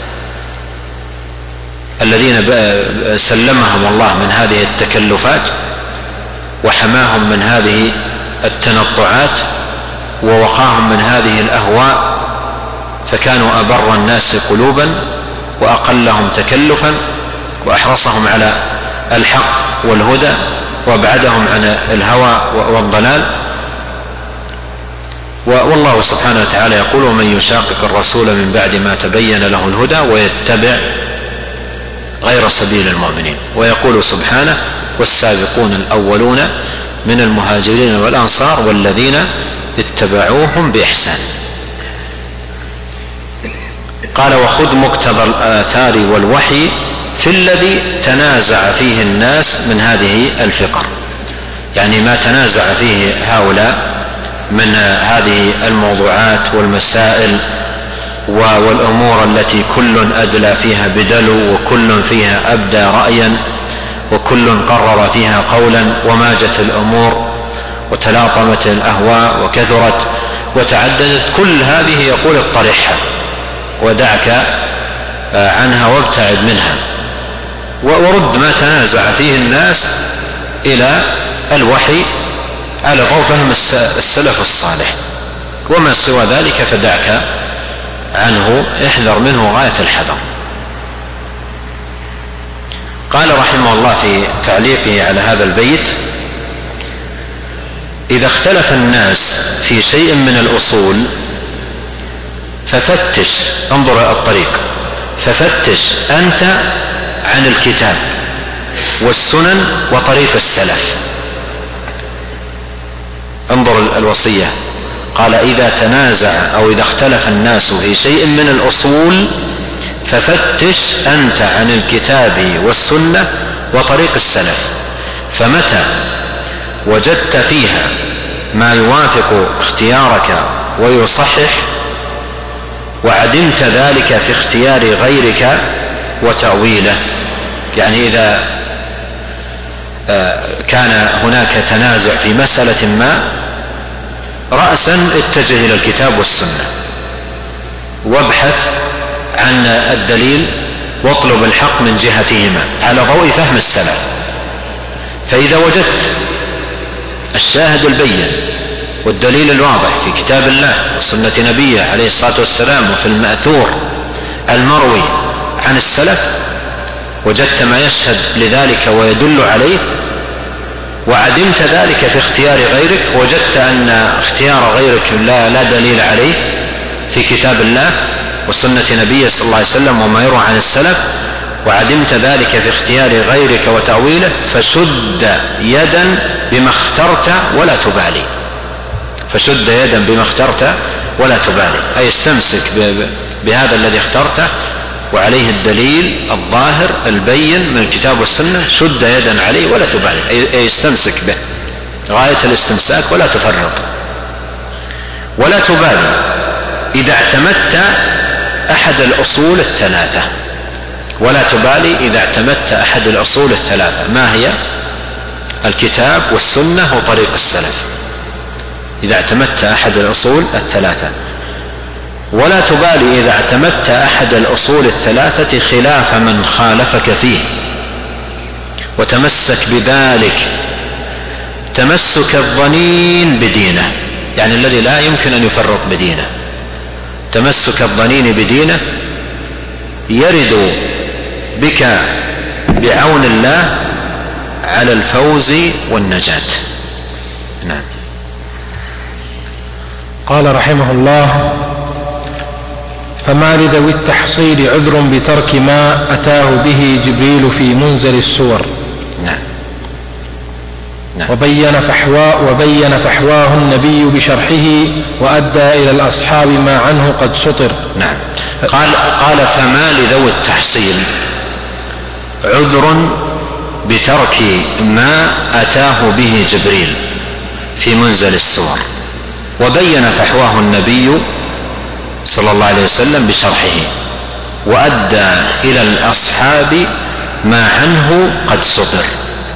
الذين سلمهم الله من هذه التكلفات وحماهم من هذه التنطعات ووقاهم من هذه الأهواء، فكانوا أبر الناس قلوبا وأقلهم تكلفا وأحرصهم على الحق والهدى وابعدهم عن الهوى والضلال. والله سبحانه وتعالى يقول: ومن يشاقق الرسول من بعد ما تبين له الهدى ويتبع غير سبيل المؤمنين. ويقول سبحانه: والسابقون الأولون من المهاجرين والأنصار والذين اتبعوهم بإحسان. قال: وخذ مقتضى الآثار والوحي في الذي تنازع فيه الناس من هذه الفقر، يعني ما تنازع فيه هؤلاء من هذه الموضوعات والمسائل والأمور التي كل أدلى فيها بدلو، وكل فيها أبدى رأيا، وكل قرر فيها قولا، وماجت الأمور وتلاطمت الأهواء وكثرت وتعددت. كل هذه يقول: اطرحها ودعك عنها وابتعد منها، ورد ما تنازع فيه الناس إلى الوحي على ضوء فهم السلف الصالح، وما سوى ذلك فدعك عنه، احذر منه غاية الحذر. قال رحمه الله في تعليقه على هذا البيت: إذا اختلف الناس في شيء من الأصول ففتش، انظر الطريق، ففتش أنت عن الكتاب والسنن وطريق السلف. انظر الوصية، قال: إذا تنازع أو إذا اختلف الناس في شيء من الأصول ففتش أنت عن الكتاب والسنة وطريق السلف، فمتى وجدت فيها ما يوافق اختيارك ويصحح وعدمت ذلك في اختيار غيرك وتأويله، يعني إذا كان هناك تنازع في مسألة ما، رأسا اتجه إلى الكتاب والسنة وابحث عن الدليل واطلب الحق من جهتهما على ضوء فهم السلف. فإذا وجدت الشاهد البين والدليل الواضح في كتاب الله وسنة نبيه عليه الصلاة والسلام وفي المأثور المروي عن السلف، وجدت ما يشهد لذلك ويدل عليه، وعدمت ذلك في اختيار غيرك، وجدت أن اختيار غيرك لا دليل عليه في كتاب الله وسنة نبيه صلى الله عليه وسلم وما يروى عن السلف، وعدمت ذلك في اختيار غيرك وتأويله، فشد يدا بما اخترت ولا تبالي. فشد يدا بما اخترت ولا تبالي، أي استمسك بهذا الذي اخترته وعليه الدليل الظاهر البين من الكتاب والسنة، شد يدا عليه ولا تبالي، أي استمسك به غاية الاستمساك ولا تفرط. ولا تبالي إذا اعتمدت أحد الأصول الثلاثة، ولا تبالي إذا اعتمدت أحد الأصول الثلاثة. ما هي؟ الكتاب والسنة وطريق السلف. إذا اعتمدت أحد الأصول الثلاثة. ولا تبالي إذا اعتمدت أحد الأصول الثلاثة خلاف من خالفك فيه، وتمسك بذلك تمسك الظنين بدينه، يعني الذي لا يمكن أن يفرط بدينه. تمسك الظنين بدينه يرد بك بعون الله على الفوز والنجاة. نعم. قال رحمه الله: فما لذوي التحصيل عذر بترك ما أتاه به جبريل في منزل السور. نعم. نعم. وبين فحواه النبي بشرحه وأدى إلى الأصحاب ما عنه قد سطر. نعم. قال: فما لذوي التحصيل عذر بترك ما أتاه به جبريل في منزل السور، وبين فحواه النبي صلى الله عليه وسلم بشرحه، وأدى إلى الأصحاب ما عنه قد سطر.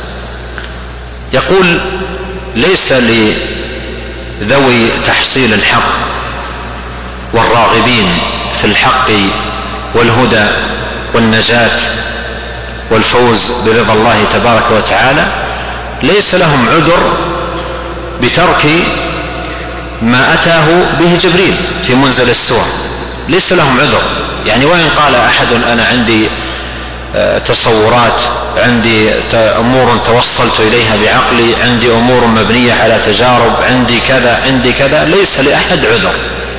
يقول: ليس لذوي تحصيل الحق والراغبين في الحق والهدى والنجاة والفوز برضا الله تبارك وتعالى، ليس لهم عذر بترك ما أتاه به جبريل في منزل السور. ليس لهم عذر، يعني وإن قال أحد: أنا عندي تصورات، عندي أمور توصلت إليها بعقلي، عندي أمور مبنية على تجارب، عندي كذا عندي كذا، ليس لأحد عذر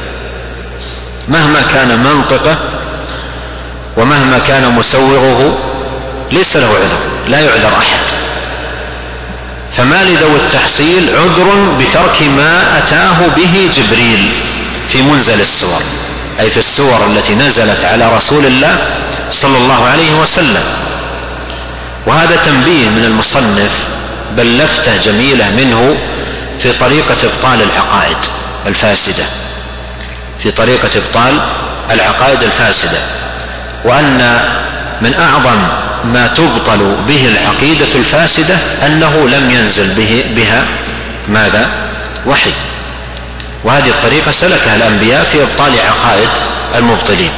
مهما كان منطقه ومهما كان مسوغه، ليس له عذر، لا يعذر أحد. فما لذوي التحصيل عذر بترك ما أتاه به جبريل في منزل السور، أي في السور التي نزلت على رسول الله صلى الله عليه وسلم. وهذا تنبيه من المصنف، بل لفتة جميلة منه في طريقة إبطال العقائد الفاسدة، في طريقة إبطال العقائد الفاسدة، وأن من أعظم ما تبطل به العقيدة الفاسدة أنه لم ينزل بها ماذا؟ وحي. وهذه الطريقة سلكها الأنبياء في إبطال عقائد المبطلين.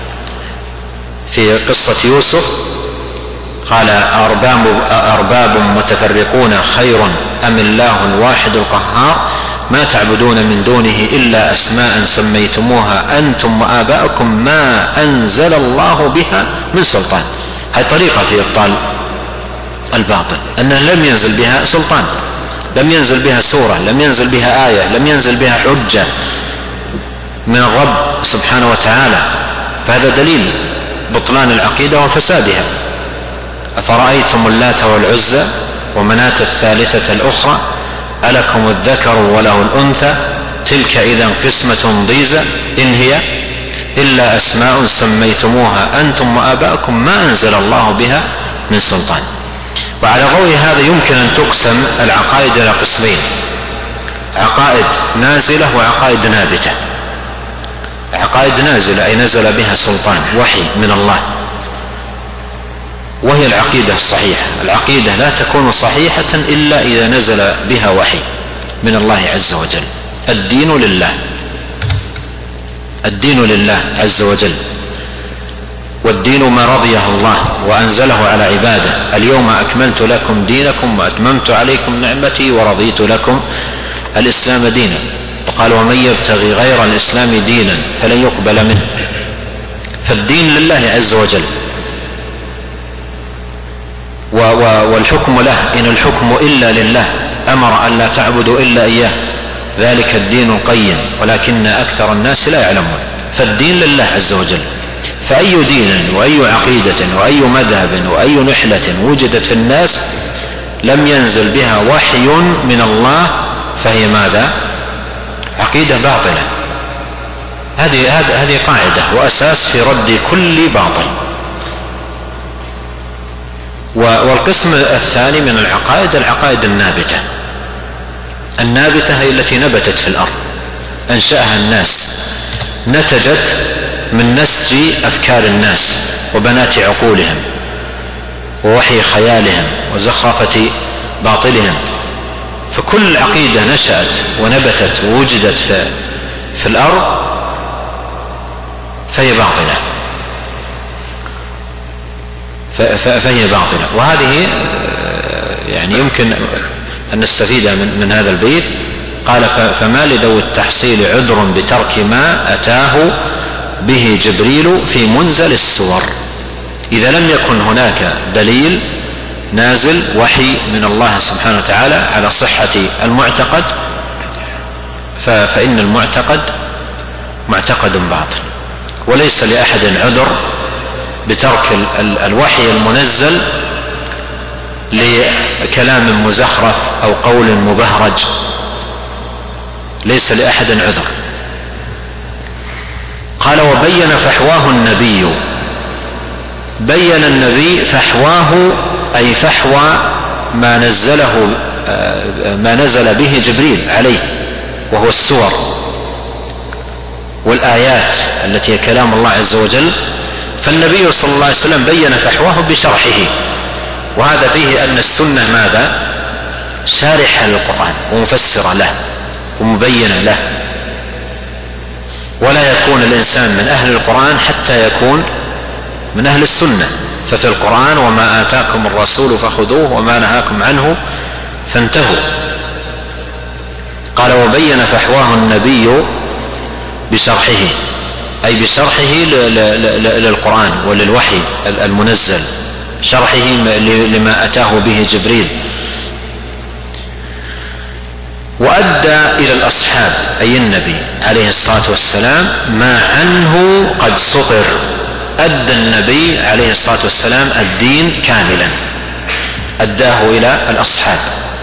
في قصة يوسف قال: أرباب متفرقون خير أم الله الواحد القهار ما تعبدون من دونه إلا أسماء سميتموها أنتم وآباؤكم ما أنزل الله بها من سلطان. هذه طريقة في إبطال الباطل، أنه لم ينزل بها سلطان، لم ينزل بها سورة، لم ينزل بها آية، لم ينزل بها حجة من الرب سبحانه وتعالى. فهذا دليل بطلان العقيدة وفسادها. أفرأيتم اللات والعزى ومناة الثالثة الأخرى ألكم الذكر وله الأنثى تلك إذا قسمة ضيزى إن هي إلا أسماء سميتموها أنتم وآباؤكم ما أنزل الله بها من سلطان. وعلى ضوء هذا يمكن أن تقسم العقائد إلى قسمين: عقائد نازلة وعقائد نابتة. عقائد نازلة أي نزل بها سلطان وحي من الله، وهي العقيدة الصحيحة. العقيدة لا تكون صحيحة إلا إذا نزل بها وحي من الله عز وجل. الدين لله، الدين لله عز وجل، والدين ما رضيه الله وأنزله على عباده. اليوم أكملت لكم دينكم وأتممت عليكم نعمتي ورضيت لكم الإسلام دينا. وقال ومن يبتغي غير الإسلام دينا فلن يقبل منه. فالدين لله عز وجل، والحكم له، إن الحكم إلا لله، أمر أن لا تعبدوا إلا إياه، ذلك الدين القيم ولكن أكثر الناس لا يعلمون. فالدين لله عز وجل. فأي دين وأي عقيدة وأي مذهب وأي نحلة وجدت في الناس لم ينزل بها وحي من الله فهي ماذا؟ عقيدة باطلة. هذه قاعدة وأساس في رد كل باطل. والقسم الثاني من العقائد العقائد النابتة. النابتة هي التي نبتت في الأرض، أنشأها الناس، نتجت من نسج أفكار الناس وبنات عقولهم ووحي خيالهم وزخرفة باطلهم. فكل عقيدة نشأت ونبتت ووجدت في الأرض فهي باطلة، فهي باطلة. وهذه يعني يمكن أن نستفيد من هذا البيت. قال فما لذوي التحصيل عذر بترك ما أتاه به جبريل في منزل السور. إذا لم يكن هناك دليل نازل وحي من الله سبحانه وتعالى على صحة المعتقد فإن المعتقد معتقد باطل، وليس لأحد عذر بترك الوحي المنزل لكلام مزخرف أو قول مبهرج، ليس لأحد عذر. قال وبين فحواه النبي. بين النبي فحواه أي فحوى ما نزل به جبريل عليه، وهو السور والآيات التي هي كلام الله عز وجل. فالنبي صلى الله عليه وسلم بين فحواه بشرحه، وهذا فيه أن السنة ماذا؟ شارحة للقرآن ومفسرة له ومبينة له. ولا يكون الإنسان من أهل القرآن حتى يكون من أهل السنة. ففي القرآن وما آتاكم الرسول فخذوه وما نهاكم عنه فانتهوا. قال وبين فحواه النبي بشرحه، أي بشرحه للقرآن وللوحي المنزل، شرحه لما أتاه به جبريل. وأدى إلى الأصحاب أي النبي عليه الصلاة والسلام ما عنه قد سطر. أدى النبي عليه الصلاة والسلام الدين كاملا، أداه إلى الأصحاب.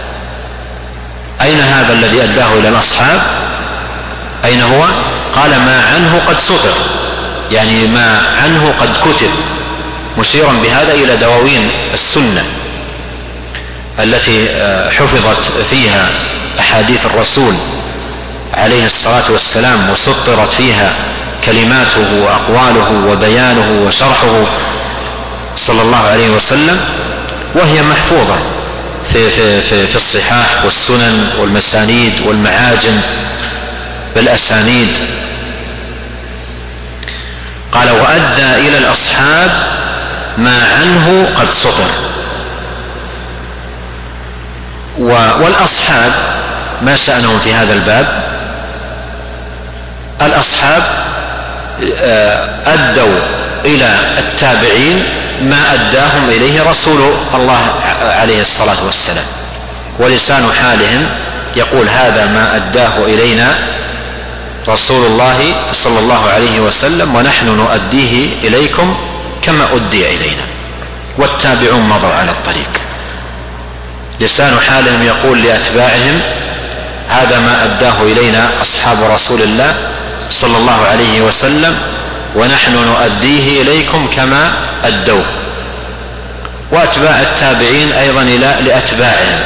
أين هذا الذي أداه إلى الأصحاب؟ أين هو؟ قال ما عنه قد سطر، يعني ما عنه قد كتب، مشيرا بهذا إلى دواوين السنة التي حفظت فيها أحاديث الرسول عليه الصلاة والسلام وسطرت فيها كلماته وأقواله وبيانه وشرحه صلى الله عليه وسلم، وهي محفوظة في الصحاح والسنن والمسانيد والمعاجم بالأسانيد. قال وأدى إلى الأصحاب ما عنه قد سطر. والأصحاب ما شأنهم في هذا الباب؟ الأصحاب أدوا إلى التابعين ما أداهم إليه رسول الله عليه الصلاة والسلام، ولسان حالهم يقول هذا ما أداه إلينا رسول الله صلى الله عليه وسلم ونحن نؤديه إليكم كما أدي إلينا، والتابعون مضوا على الطريق. لسان حالهم يقول لأتباعهم هذا ما أداه إلينا أصحاب رسول الله صلى الله عليه وسلم ونحن نؤديه إليكم كما أدوه. وأتباع التابعين أيضا لأتباعهم،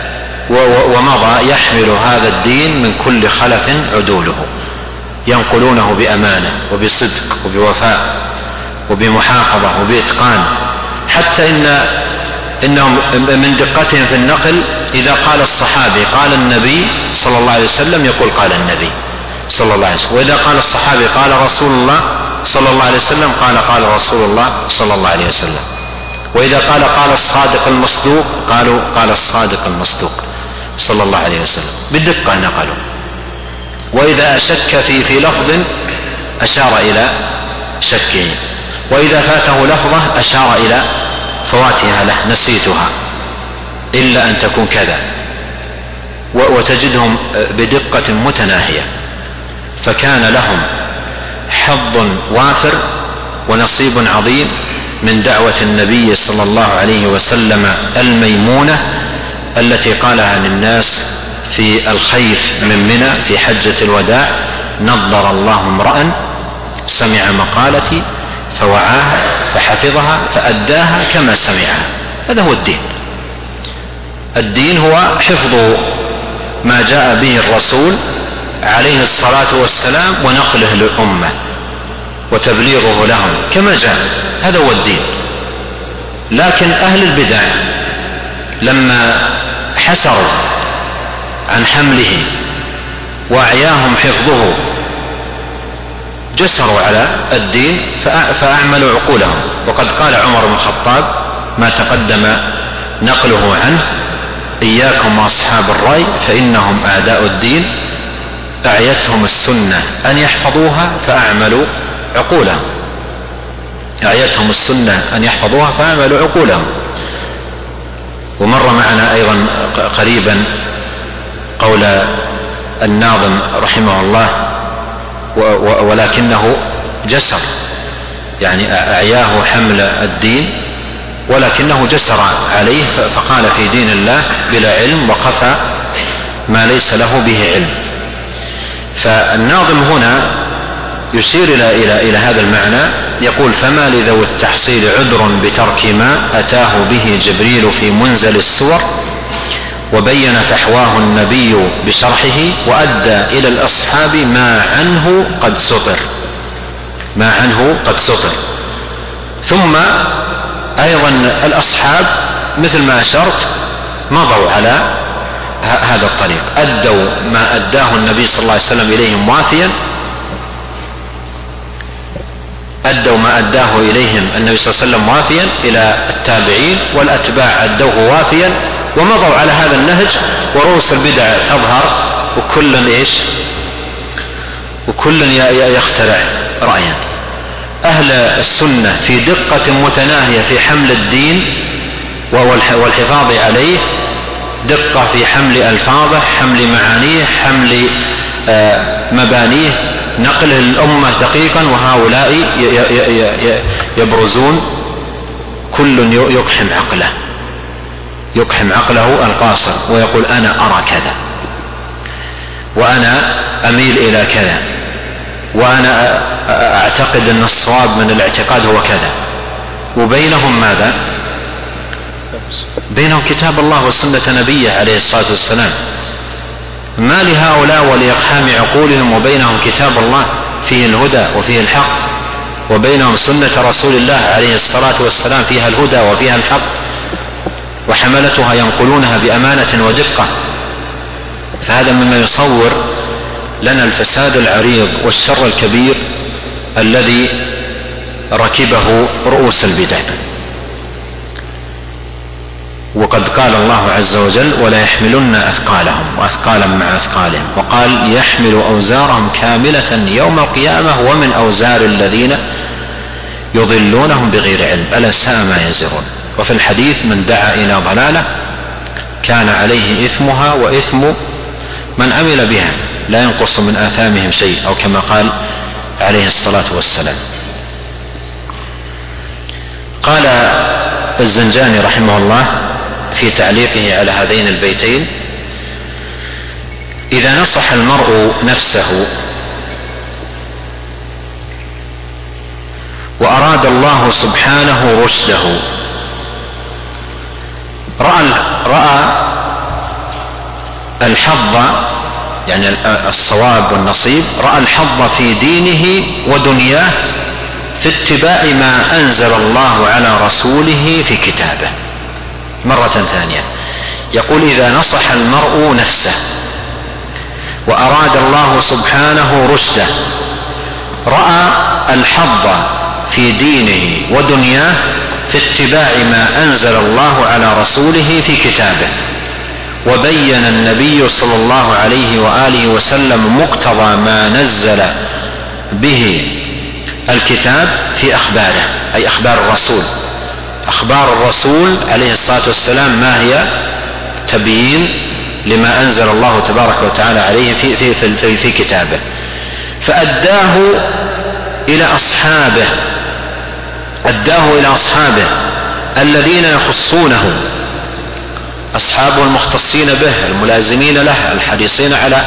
ومضى يحمل هذا الدين من كل خلف عدوله، ينقلونه بأمانة وبصدق وبوفاء وبمحافظة وبإتقان، حتى إنهم من دقتهم في النقل إذا قال الصحابي قال النبي صلى الله عليه وسلم يقول قال النبي صلى الله عليه وسلم، وإذا قال الصحابي قال رسول الله صلى الله عليه وسلم قال رسول الله صلى الله عليه وسلم، وإذا قال الصادق المصدوق قال الصادق المصدوق صلى الله عليه وسلم، بالدقة نقلوا. وإذا أشك في لفظ أشار إلى شكه، وإذا فاته لفظة أشار إلى فواتها له، نسيتها إلا أن تكون كذا، وتجدهم بدقة متناهية. فكان لهم حظ وافر ونصيب عظيم من دعوة النبي صلى الله عليه وسلم الميمونة التي قالها للناس في الخيف من منى في حجة الوداع: نضر الله امرأ سمع مقالتي فوعاها فحفظها فأداها كما سمعها. هذا هو الدين. الدين هو حفظ ما جاء به الرسول عليه الصلاة والسلام ونقله للأمة وتبليغه لهم كما جاء، هذا هو الدين. لكن أهل البدع لما حسروا عن حمله وأعياهم حفظه جسروا على الدين فأعملوا عقولهم. وقد قال عمر بن الخطاب ما تقدم نقله عنه: إياكم وأصحاب الرأي فإنهم أعداء الدين، أعيتهم السنة أن يحفظوها فأعملوا عقولهم. أعيتهم السنة أن يحفظوها فأعملوا عقولهم. ومر معنا أيضا قريبا قول الناظم رحمه الله: ولكنه جسر، يعني أعياه حمل الدين ولكنه جسر عليه فقال في دين الله بلا علم وقفى ما ليس له به علم. فالناظم هنا يشير إلى هذا المعنى، يقول: فما لذوي التحصيل عذر بترك ما أتاه به جبريل في منزل السور، وبين فحواه النبي بشرحه، وأدى إلى الأصحاب ما عنه قد سطر. ثم أيضا الأصحاب مثل ما أشرت مضوا على هذا الطريق، أدوا ما أداه النبي صلى الله عليه وسلم إليهم وافيا، أدوا ما أداه إليهم النبي صلى الله عليه وسلم وافيا إلى التابعين، والأتباع أدوه وافيا، ومضوا على هذا النهج. ورؤوس البدع تظهر وكل يخترع رأيا. أهل السنة في دقة متناهية في حمل الدين والحفاظ عليه، دقة في حمل ألفاظه، حمل معانيه، حمل مبانيه، نقله للأمة دقيقا. وهؤلاء يبرزون كل يقحم عقله القاصر ويقول: أنا أرى كذا، وأنا أميل إلى كذا، وأنا أعتقد أن الصواب من الاعتقاد هو كذا. وبينهم ماذا؟ بينهم كتاب الله وسنة نبيه عليه الصلاة والسلام. ما لهؤلاء ولإقحام عقولهم وبينهم كتاب الله فيه الهدى وفيه الحق، وبينهم سنة رسول الله عليه الصلاة والسلام فيها الهدى وفيها الحق، وحملتها ينقلونها بأمانة ودقة. فهذا مما يصور لنا الفساد العريض والشر الكبير الذي ركبه رؤوس البدع. وقد قال الله عز وجل ولا يحملن أثقالهم وأثقالا مع أثقالهم، وقال يحمل أوزارهم كاملة يوم القيامة ومن أوزار الذين يضلونهم بغير علم ألا ساء ما يزرون. وفي الحديث من دعا إلى ضلالة كان عليه إثمها وإثم من عمل بها لا ينقص من آثامهم شيء، أو كما قال عليه الصلاة والسلام. قال الزنجاني رحمه الله في تعليقه على هذين البيتين: إذا نصح المرء نفسه وأراد الله سبحانه رشده رأى الحظ، يعني الصواب والنصيب، رأى الحظ في دينه ودنياه في اتباع ما أنزل الله على رسوله في كتابه. مرة ثانية يقول: إذا نصح المرء نفسه وأراد الله سبحانه رشده رأى الحظ في دينه ودنياه في اتباع ما أنزل الله على رسوله في كتابه، وبين النبي صلى الله عليه وآله وسلم مقتضى ما نزل به الكتاب في أخباره، أي أخبار الرسول. أخبار الرسول عليه الصلاة والسلام ما هي؟ تبيين لما أنزل الله تبارك وتعالى عليه في كتابه، فأداه إلى أصحابه الذين يخصونه، أصحابه المختصين به الملازمين له الحريصين على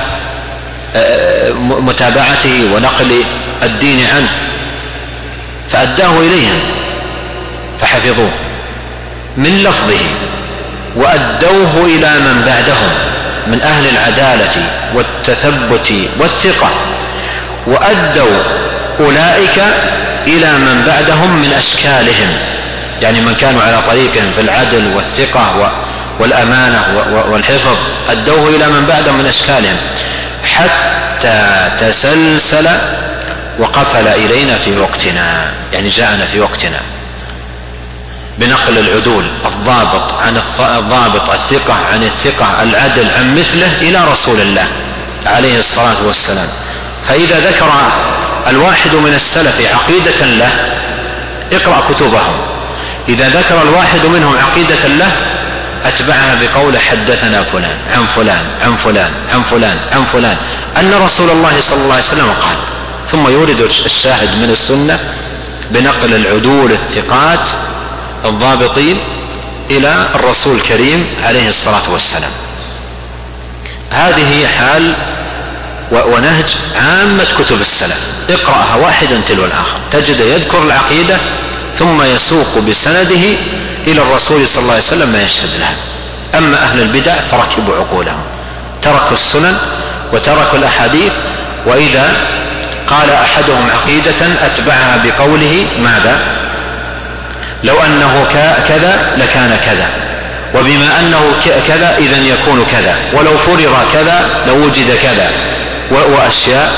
متابعته ونقل الدين عنه، فأداه إليهم فحفظوه من لفظه، وأدوه إلى من بعدهم من أهل العدالة والتثبت والثقة، وأدوا أولئك إلى من بعدهم من أشكالهم، يعني من كانوا على طريقهم في العدل والثقة والأمانة والحفظ، أدوه إلى من بعدهم من أشكالهم حتى تسلسل وقفل إلينا في وقتنا، يعني جاءنا في وقتنا بنقل العدول الضابط عن الضابط، الثقة عن الثقة، العدل عن مثله إلى رسول الله عليه الصلاة والسلام. فإذا ذكر الواحد من السلف عقيدة له اقرأ كتبهم، إذا ذكر الواحد منهم عقيدة له أتبعها بقول حدثنا فلان عن فلان عن فلان عن فلان عن فلان أن رسول الله صلى الله عليه وسلم قال، ثم يورد الشاهد من السنة بنقل العدول الثقات الضابطين إلى الرسول الكريم عليه الصلاة والسلام. هذه هي حال ونهج عامة كتب السلف، اقرأها واحدا تلو الآخر تجد يذكر العقيدة ثم يسوق بسنده إلى الرسول صلى الله عليه وسلم ما يشهد لها. أما أهل البدع فركبوا عقولهم، تركوا السنن وتركوا الأحاديث، وإذا قال أحدهم عقيدة أتبعها بقوله ماذا؟ لو أنه كذا لكان كذا، وبما أنه كذا إذن يكون كذا، ولو فرض كذا لوجد كذا، وأشياء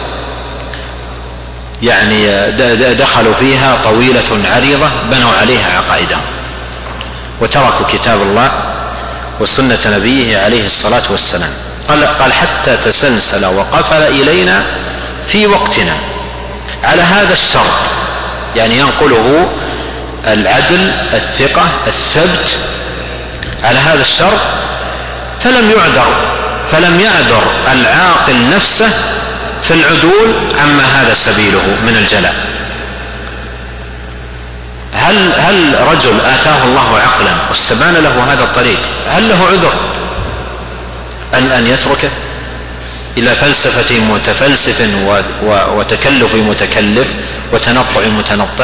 يعني دخلوا فيها طويلة عريضة بنوا عليها عقائدهم، وتركوا كتاب الله وسنة نبيه عليه الصلاة والسلام. قال حتى تسلسل وقفل إلينا في وقتنا على هذا الشرط، يعني ينقله العدل الثقة الثبت على هذا الشرط، فلم يعذر العاقل نفسه في العدول عما هذا سبيله من الجلاء. هل رجل آتاه الله عقلا واستبان له هذا الطريق هل له عذر أن يتركه إلى فلسفة متفلسف وتكلف متكلف وتنطع متنطع؟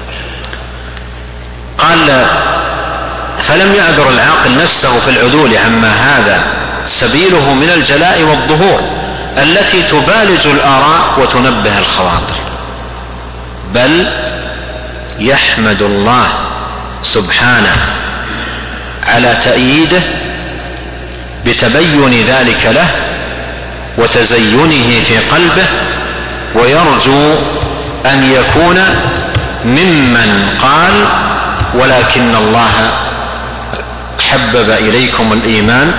قال فلم يعذر العاقل نفسه في العدول عما هذا سبيله من الجلاء والظهور التي تبالج الآراء وتنبه الخواطر، بل يحمد الله سبحانه على تأييده بتبين ذلك له وتزينه في قلبه، ويرجو أن يكون ممن قال ولكن الله حبب إليكم الإيمان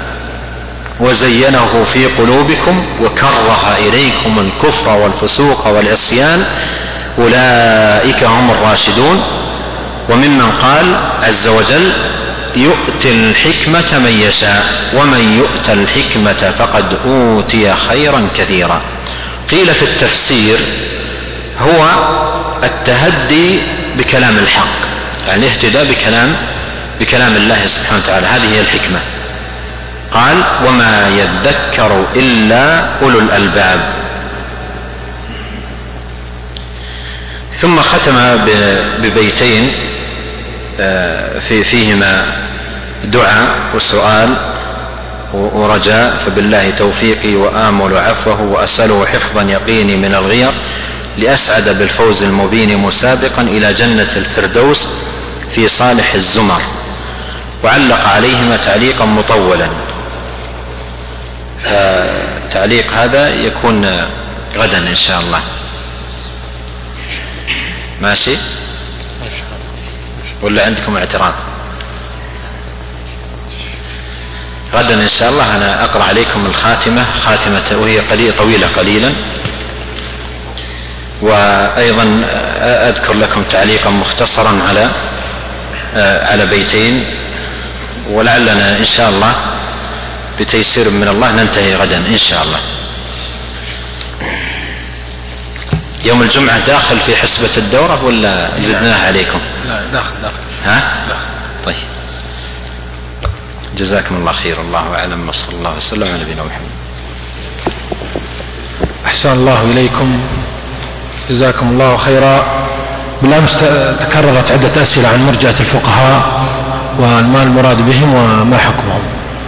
وزينه في قلوبكم وكره إليكم الكفر والفسوق والعصيان أولئك هم الراشدون. وممن قال عز وجل يؤتي الحكمة من يشاء ومن يؤت الحكمة فقد أوتي خيرا كثيرا. قيل في التفسير هو التهدي بكلام الحق، يعني اهتداء بكلام الله سبحانه وتعالى، هذه هي الحكمة. قال وما يذكر إلا أولو الألباب. ثم ختم ببيتين فيهما دعاء وسؤال ورجاء: فبالله توفيقي وآمل عفوه وأسأله حفظا يقيني من الغير لأسعد بالفوز المبين مسابقا إلى جنة الفردوس في صالح الزمر. وعلق عليهما تعليقا مطولا، فالتعليق هذا يكون غدا إن شاء الله. ماشي ولا عندكم اعتراض؟ غدا إن شاء الله أنا أقرأ عليكم الخاتمة، وهي طويلة قليلا، وأيضا أذكر لكم تعليقا مختصرا على بيتين، ولعلنا إن شاء الله بتيسير من الله ننتهي غدا إن شاء الله. يوم الجمعة داخل في حسبة الدورة ولا زدناها عليكم؟ لا داخل. ها؟ داخل. طيب جزاكم الله خير، الله أعلم، وصلى الله وسلم على نبينا محمد. أحسن الله إليكم، جزاكم الله خيرا. بالأمس تكررت عدة أسئلة عن مرجئة الفقهاء وما المراد بهم وما حكمهم.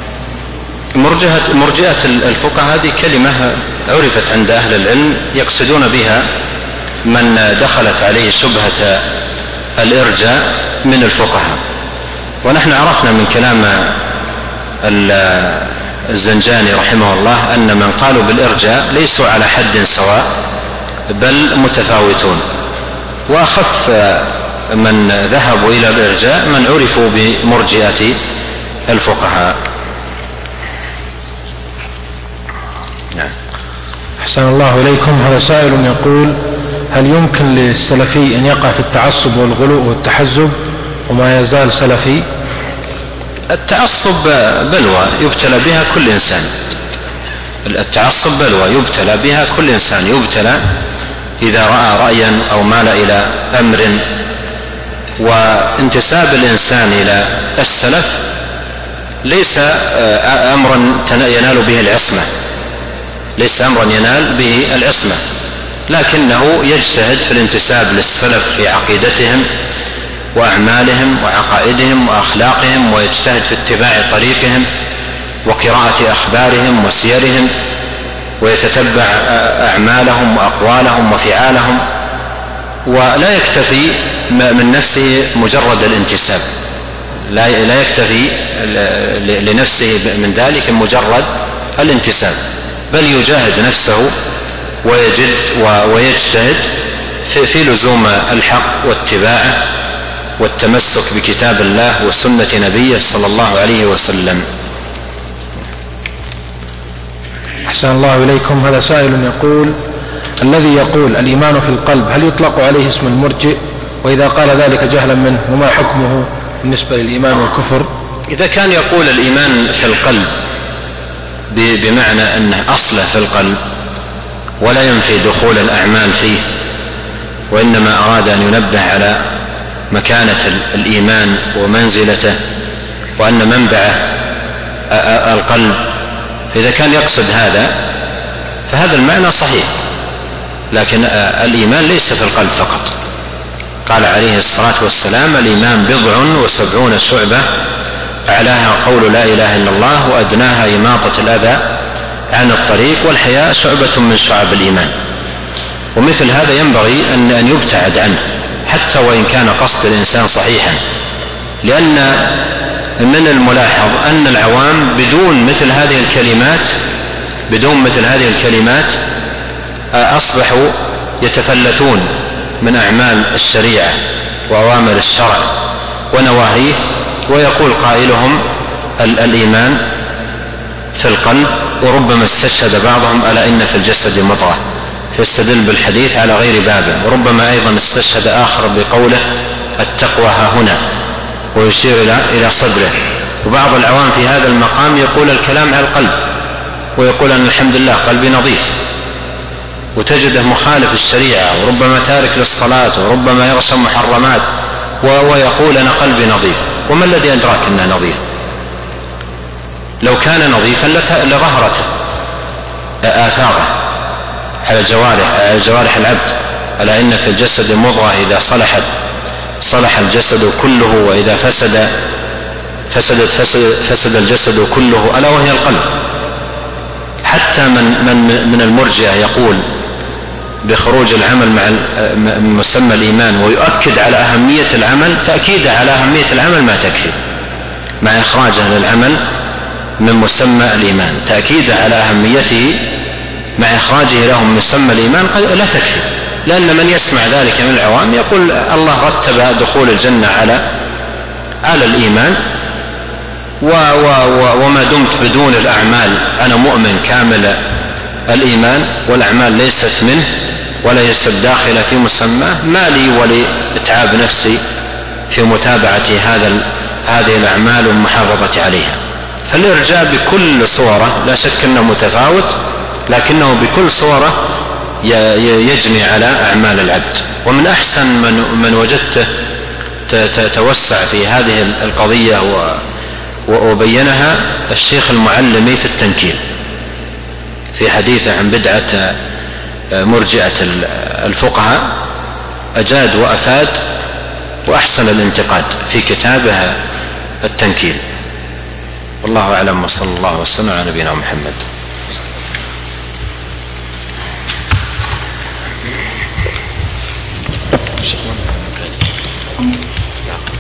مرجئة الفقهاء هذه كلمة عرفت عند أهل العلم، يقصدون بها من دخلت عليه شبهة الإرجاء من الفقهاء. ونحن عرفنا من كلام الزنجاني رحمه الله أن من قالوا بالإرجاء ليسوا على حد سواء بل متفاوتون، وأخف من ذهبوا إلى الإرجاء من عرفوا بمرجئة الفقهاء. أحسن الله إليكم. هذا سائل يقول: هل يمكن للسلفي أن يقع في التعصب والغلو والتحزب وما يزال سلفي؟ التعصب بلوى يبتلى بها كل إنسان. التعصب بلوى يبتلى بها كل إنسان، يبتلى إذا رأى رأيا أو مال إلى أمر. وانتساب الإنسان إلى السلف ليس أمرا ينال به العصمة، ليس أمرا ينال به العصمة، لكنه يجتهد في الانتساب للسلف في عقيدتهم وأعمالهم وعقائدهم وأخلاقهم، ويجتهد في اتباع طريقهم وقراءة أخبارهم وسيرهم، ويتتبع أعمالهم وأقوالهم وفعالهم، ولا يكتفي من نفسه مجرد الانتساب، لا يكتفي لنفسه من ذلك مجرد الانتساب، بل يجاهد نفسه ويجد ويجتهد في لزوم الحق واتباعه والتمسك بكتاب الله وسنة نبيه صلى الله عليه وسلم. أحسن الله إليكم. هذا سائل يقول: الذي يقول الإيمان في القلب هل يطلق عليه اسم المرجئ؟ وإذا قال ذلك جهلا منه وما حكمه بالنسبة للإيمان والكفر؟ إذا كان يقول الإيمان في القلب بمعنى أنه أصله في القلب ولا ينفي دخول الأعمال فيه، وإنما أراد أن ينبه على مكانة الإيمان ومنزلته وأن منبعه القلب، فإذا كان يقصد هذا فهذا المعنى صحيح، لكن الإيمان ليس في القلب فقط. قال عليه الصلاة والسلام: الإيمان 70 شعبة، أعلاها قول لا إله إلا الله، وأدناها إماطة الأذى عن الطريق، والحياء شعبة من شعب الإيمان. ومثل هذا ينبغي أن يبتعد عنه حتى وإن كان قصد الإنسان صحيحا، لأن من الملاحظ أن العوام بدون مثل هذه الكلمات أصبحوا يتفلتون من أعمال الشريعة وأوامر الشرع ونواهيه، ويقول قائلهم الإيمان في القلب، وربما استشهد بعضهم ألا إن في الجسد مضغة فيستدل بالحديث على غير بابه، وربما أيضا استشهد آخر بقوله التقوى ها هنا ويشير إلى صدره. وبعض العوام في هذا المقام يقول الكلام على القلب، ويقول أن الحمد لله قلبي نظيف، وتجده مخالف الشريعة، وربما تارك للصلاة، وربما يغشى محرمات، ويقول أنا قلبي نظيف. وما الذي أدراك أنه نظيف؟ لو كان نظيفا لظهرت آثاره على جوارح العبد. ألا إن في الجسد مضغة إذا صلحت صلح الجسد كله، وإذا فسد الجسد كله، ألا وهي القلب. حتى من المرجئة يقول بخروج العمل مع مسمى الإيمان، ويؤكد على أهمية العمل، تأكيد على أهمية العمل ما تكفي، مع إخراجه للعمل من مسمى الإيمان، تأكيد على أهميته مع إخراجه له من مسمى الإيمان لا تكفي. لأن من يسمع ذلك من العوام يقول الله رتب دخول الجنة على الإيمان، وما دمت بدون الأعمال أنا مؤمن كامل الإيمان، والأعمال ليست منه وليست داخلة في مسماه، ما لي ولإتعاب نفسي في متابعة هذه الأعمال والمحافظة عليها. فالإرجاء بكل صورة لا شك أنه متفاوت، لكنه بكل صورة يجني على أعمال العبد. ومن أحسن من وجدته توسع في هذه القضية وبينها الشيخ المعلمي في التنكيل في حديثه عن بدعة مرجئة الفقهاء، أجاد وأفاد وأحسن الانتقاد في كتابه التنكيل. والله أعلم، وصلى الله وسلم على نبينا محمد.